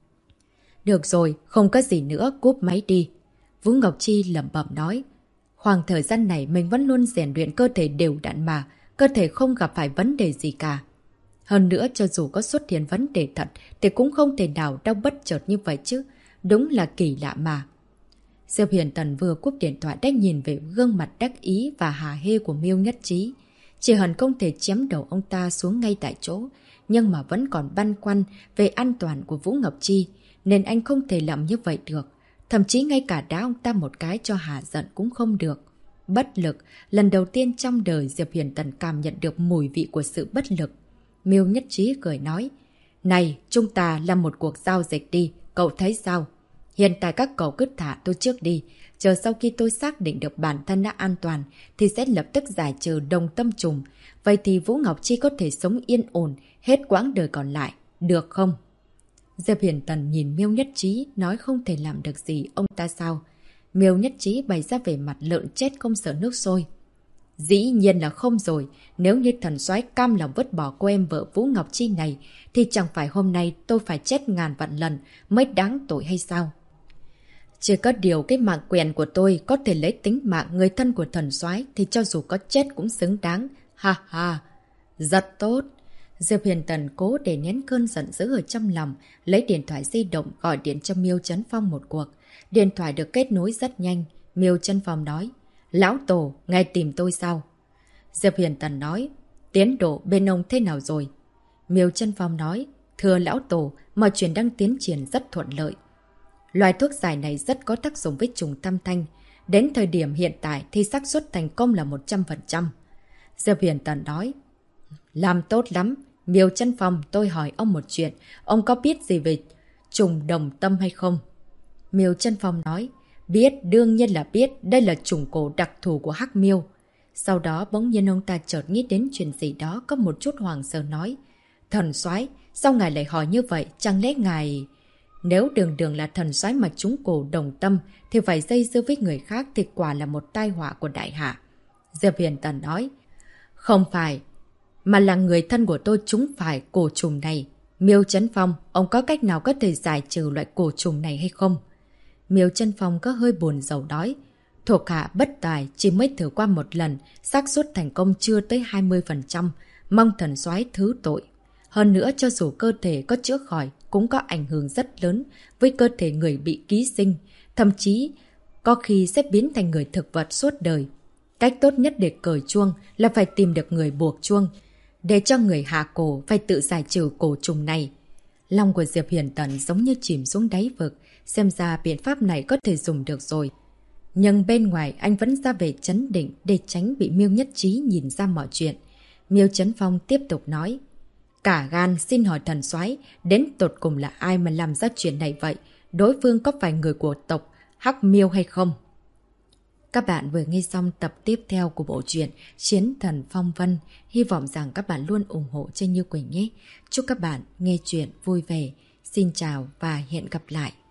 Được rồi, không có gì nữa, cúp máy đi. Vũ Ngọc Chi lẩm bẩm nói. Khoảng thời gian này mình vẫn luôn rèn luyện cơ thể đều đặn mà, cơ thể không gặp phải vấn đề gì cả. Hơn nữa cho dù có xuất hiện vấn đề thật thì cũng không thể nào đau bất chợt như vậy chứ, đúng là kỳ lạ mà. Diệp Huyền Tần vừa cúp điện thoại đã nhìn về gương mặt đắc ý và hả hê của Miêu Nhất Trí. Chỉ hận không thể chém đầu ông ta xuống ngay tại chỗ, nhưng mà vẫn còn băn khoăn về an toàn của Vũ Ngọc Chi, nên anh không thể làm như vậy được. Thậm chí ngay cả đá ông ta một cái cho hả giận cũng không được. Bất lực, lần đầu tiên trong đời Diệp Huyền Tần cảm nhận được mùi vị của sự bất lực. Miêu Nhất Trí cười nói, này, chúng ta làm một cuộc giao dịch đi, cậu thấy sao? Hiện tại các cậu cứ thả tôi trước đi, chờ sau khi tôi xác định được bản thân đã an toàn thì sẽ lập tức giải trừ Đồng Tâm Trùng. Vậy thì Vũ Ngọc Chi có thể sống yên ổn hết quãng đời còn lại, được không? Diệp Huyền Tần nhìn Miêu Nhất Trí nói không thể làm được gì ông ta sao? Miêu Nhất Trí bày ra vẻ mặt lợn chết không sợ nước sôi. Dĩ nhiên là không rồi, nếu như thần soái cam lòng vứt bỏ cô em vợ Vũ Ngọc Chi này thì chẳng phải hôm nay tôi phải chết ngàn vạn lần mới đáng tội hay sao? Chỉ có điều cái mạng quèn của tôi có thể lấy tính mạng người thân của thần soái thì cho dù có chết cũng xứng đáng. Ha ha, rất tốt. Diệp Huyền Tần cố để nén cơn giận dữ ở trong lòng, lấy điện thoại di động gọi điện cho Miêu Chấn Phong một cuộc. Điện thoại được kết nối rất nhanh. Miêu Chấn Phong nói, Lão Tổ, ngài tìm tôi sao? Diệp Huyền Tần nói, tiến độ bên ông thế nào rồi? Miêu Chấn Phong nói, thưa Lão Tổ, mọi chuyện đang tiến triển rất thuận lợi. Loại thuốc giải này rất có tác dụng với trùng tam thanh. Đến thời điểm hiện tại thì xác suất thành công là 100%. Diệp Huyền Tần nói, Làm tốt lắm. Miêu Chân Phong, tôi hỏi ông một chuyện. Ông có biết gì về trùng đồng tâm hay không? Miêu Chân Phong nói. Biết, đương nhiên là biết. Đây là trùng cổ đặc thù của Hắc Miêu. Sau đó bỗng nhiên ông ta chợt nghĩ đến chuyện gì đó, có một chút hoảng sợ nói. Thần soái, sao ngài lại hỏi như vậy? Chẳng lẽ ngài... Nếu đường đường là thần soái mà trúng cổ đồng tâm thì phải dây dưa với người khác thì quả là một tai họa của đại hạ. Diệp Hiền Tần nói. Không phải, mà là người thân của tôi trúng phải cổ trùng này. Miêu Chấn Phong, ông có cách nào có thể giải trừ loại cổ trùng này hay không? Miêu Chân Phong có hơi buồn rầu đói. Thuộc hạ bất tài, chỉ mới thử qua một lần, xác suất thành công chưa tới 20%, mong thần soái thứ tội. Hơn nữa, cho dù cơ thể có chữa khỏi, cũng có ảnh hưởng rất lớn với cơ thể người bị ký sinh, thậm chí có khi sẽ biến thành người thực vật suốt đời. Cách tốt nhất để cởi chuông là phải tìm được người buộc chuông, để cho người hạ cổ phải tự giải trừ cổ trùng này. Lòng của Diệp Hiền Tần giống như chìm xuống đáy vực, xem ra biện pháp này có thể dùng được rồi. Nhưng bên ngoài anh vẫn ra về trấn định để tránh bị Miêu Nhất Trí nhìn ra mọi chuyện. Miêu Chấn Phong tiếp tục nói. Cả gan xin hỏi thần soái, đến tột cùng là ai mà làm ra chuyện này vậy? Đối phương có phải người của tộc Hắc Miêu hay không? Các bạn vừa nghe xong tập tiếp theo của bộ truyện Chiến Thần Phong Vân. Hy vọng rằng các bạn luôn ủng hộ cho Như Quỳnh nhé. Chúc các bạn nghe chuyện vui vẻ. Xin chào và hẹn gặp lại.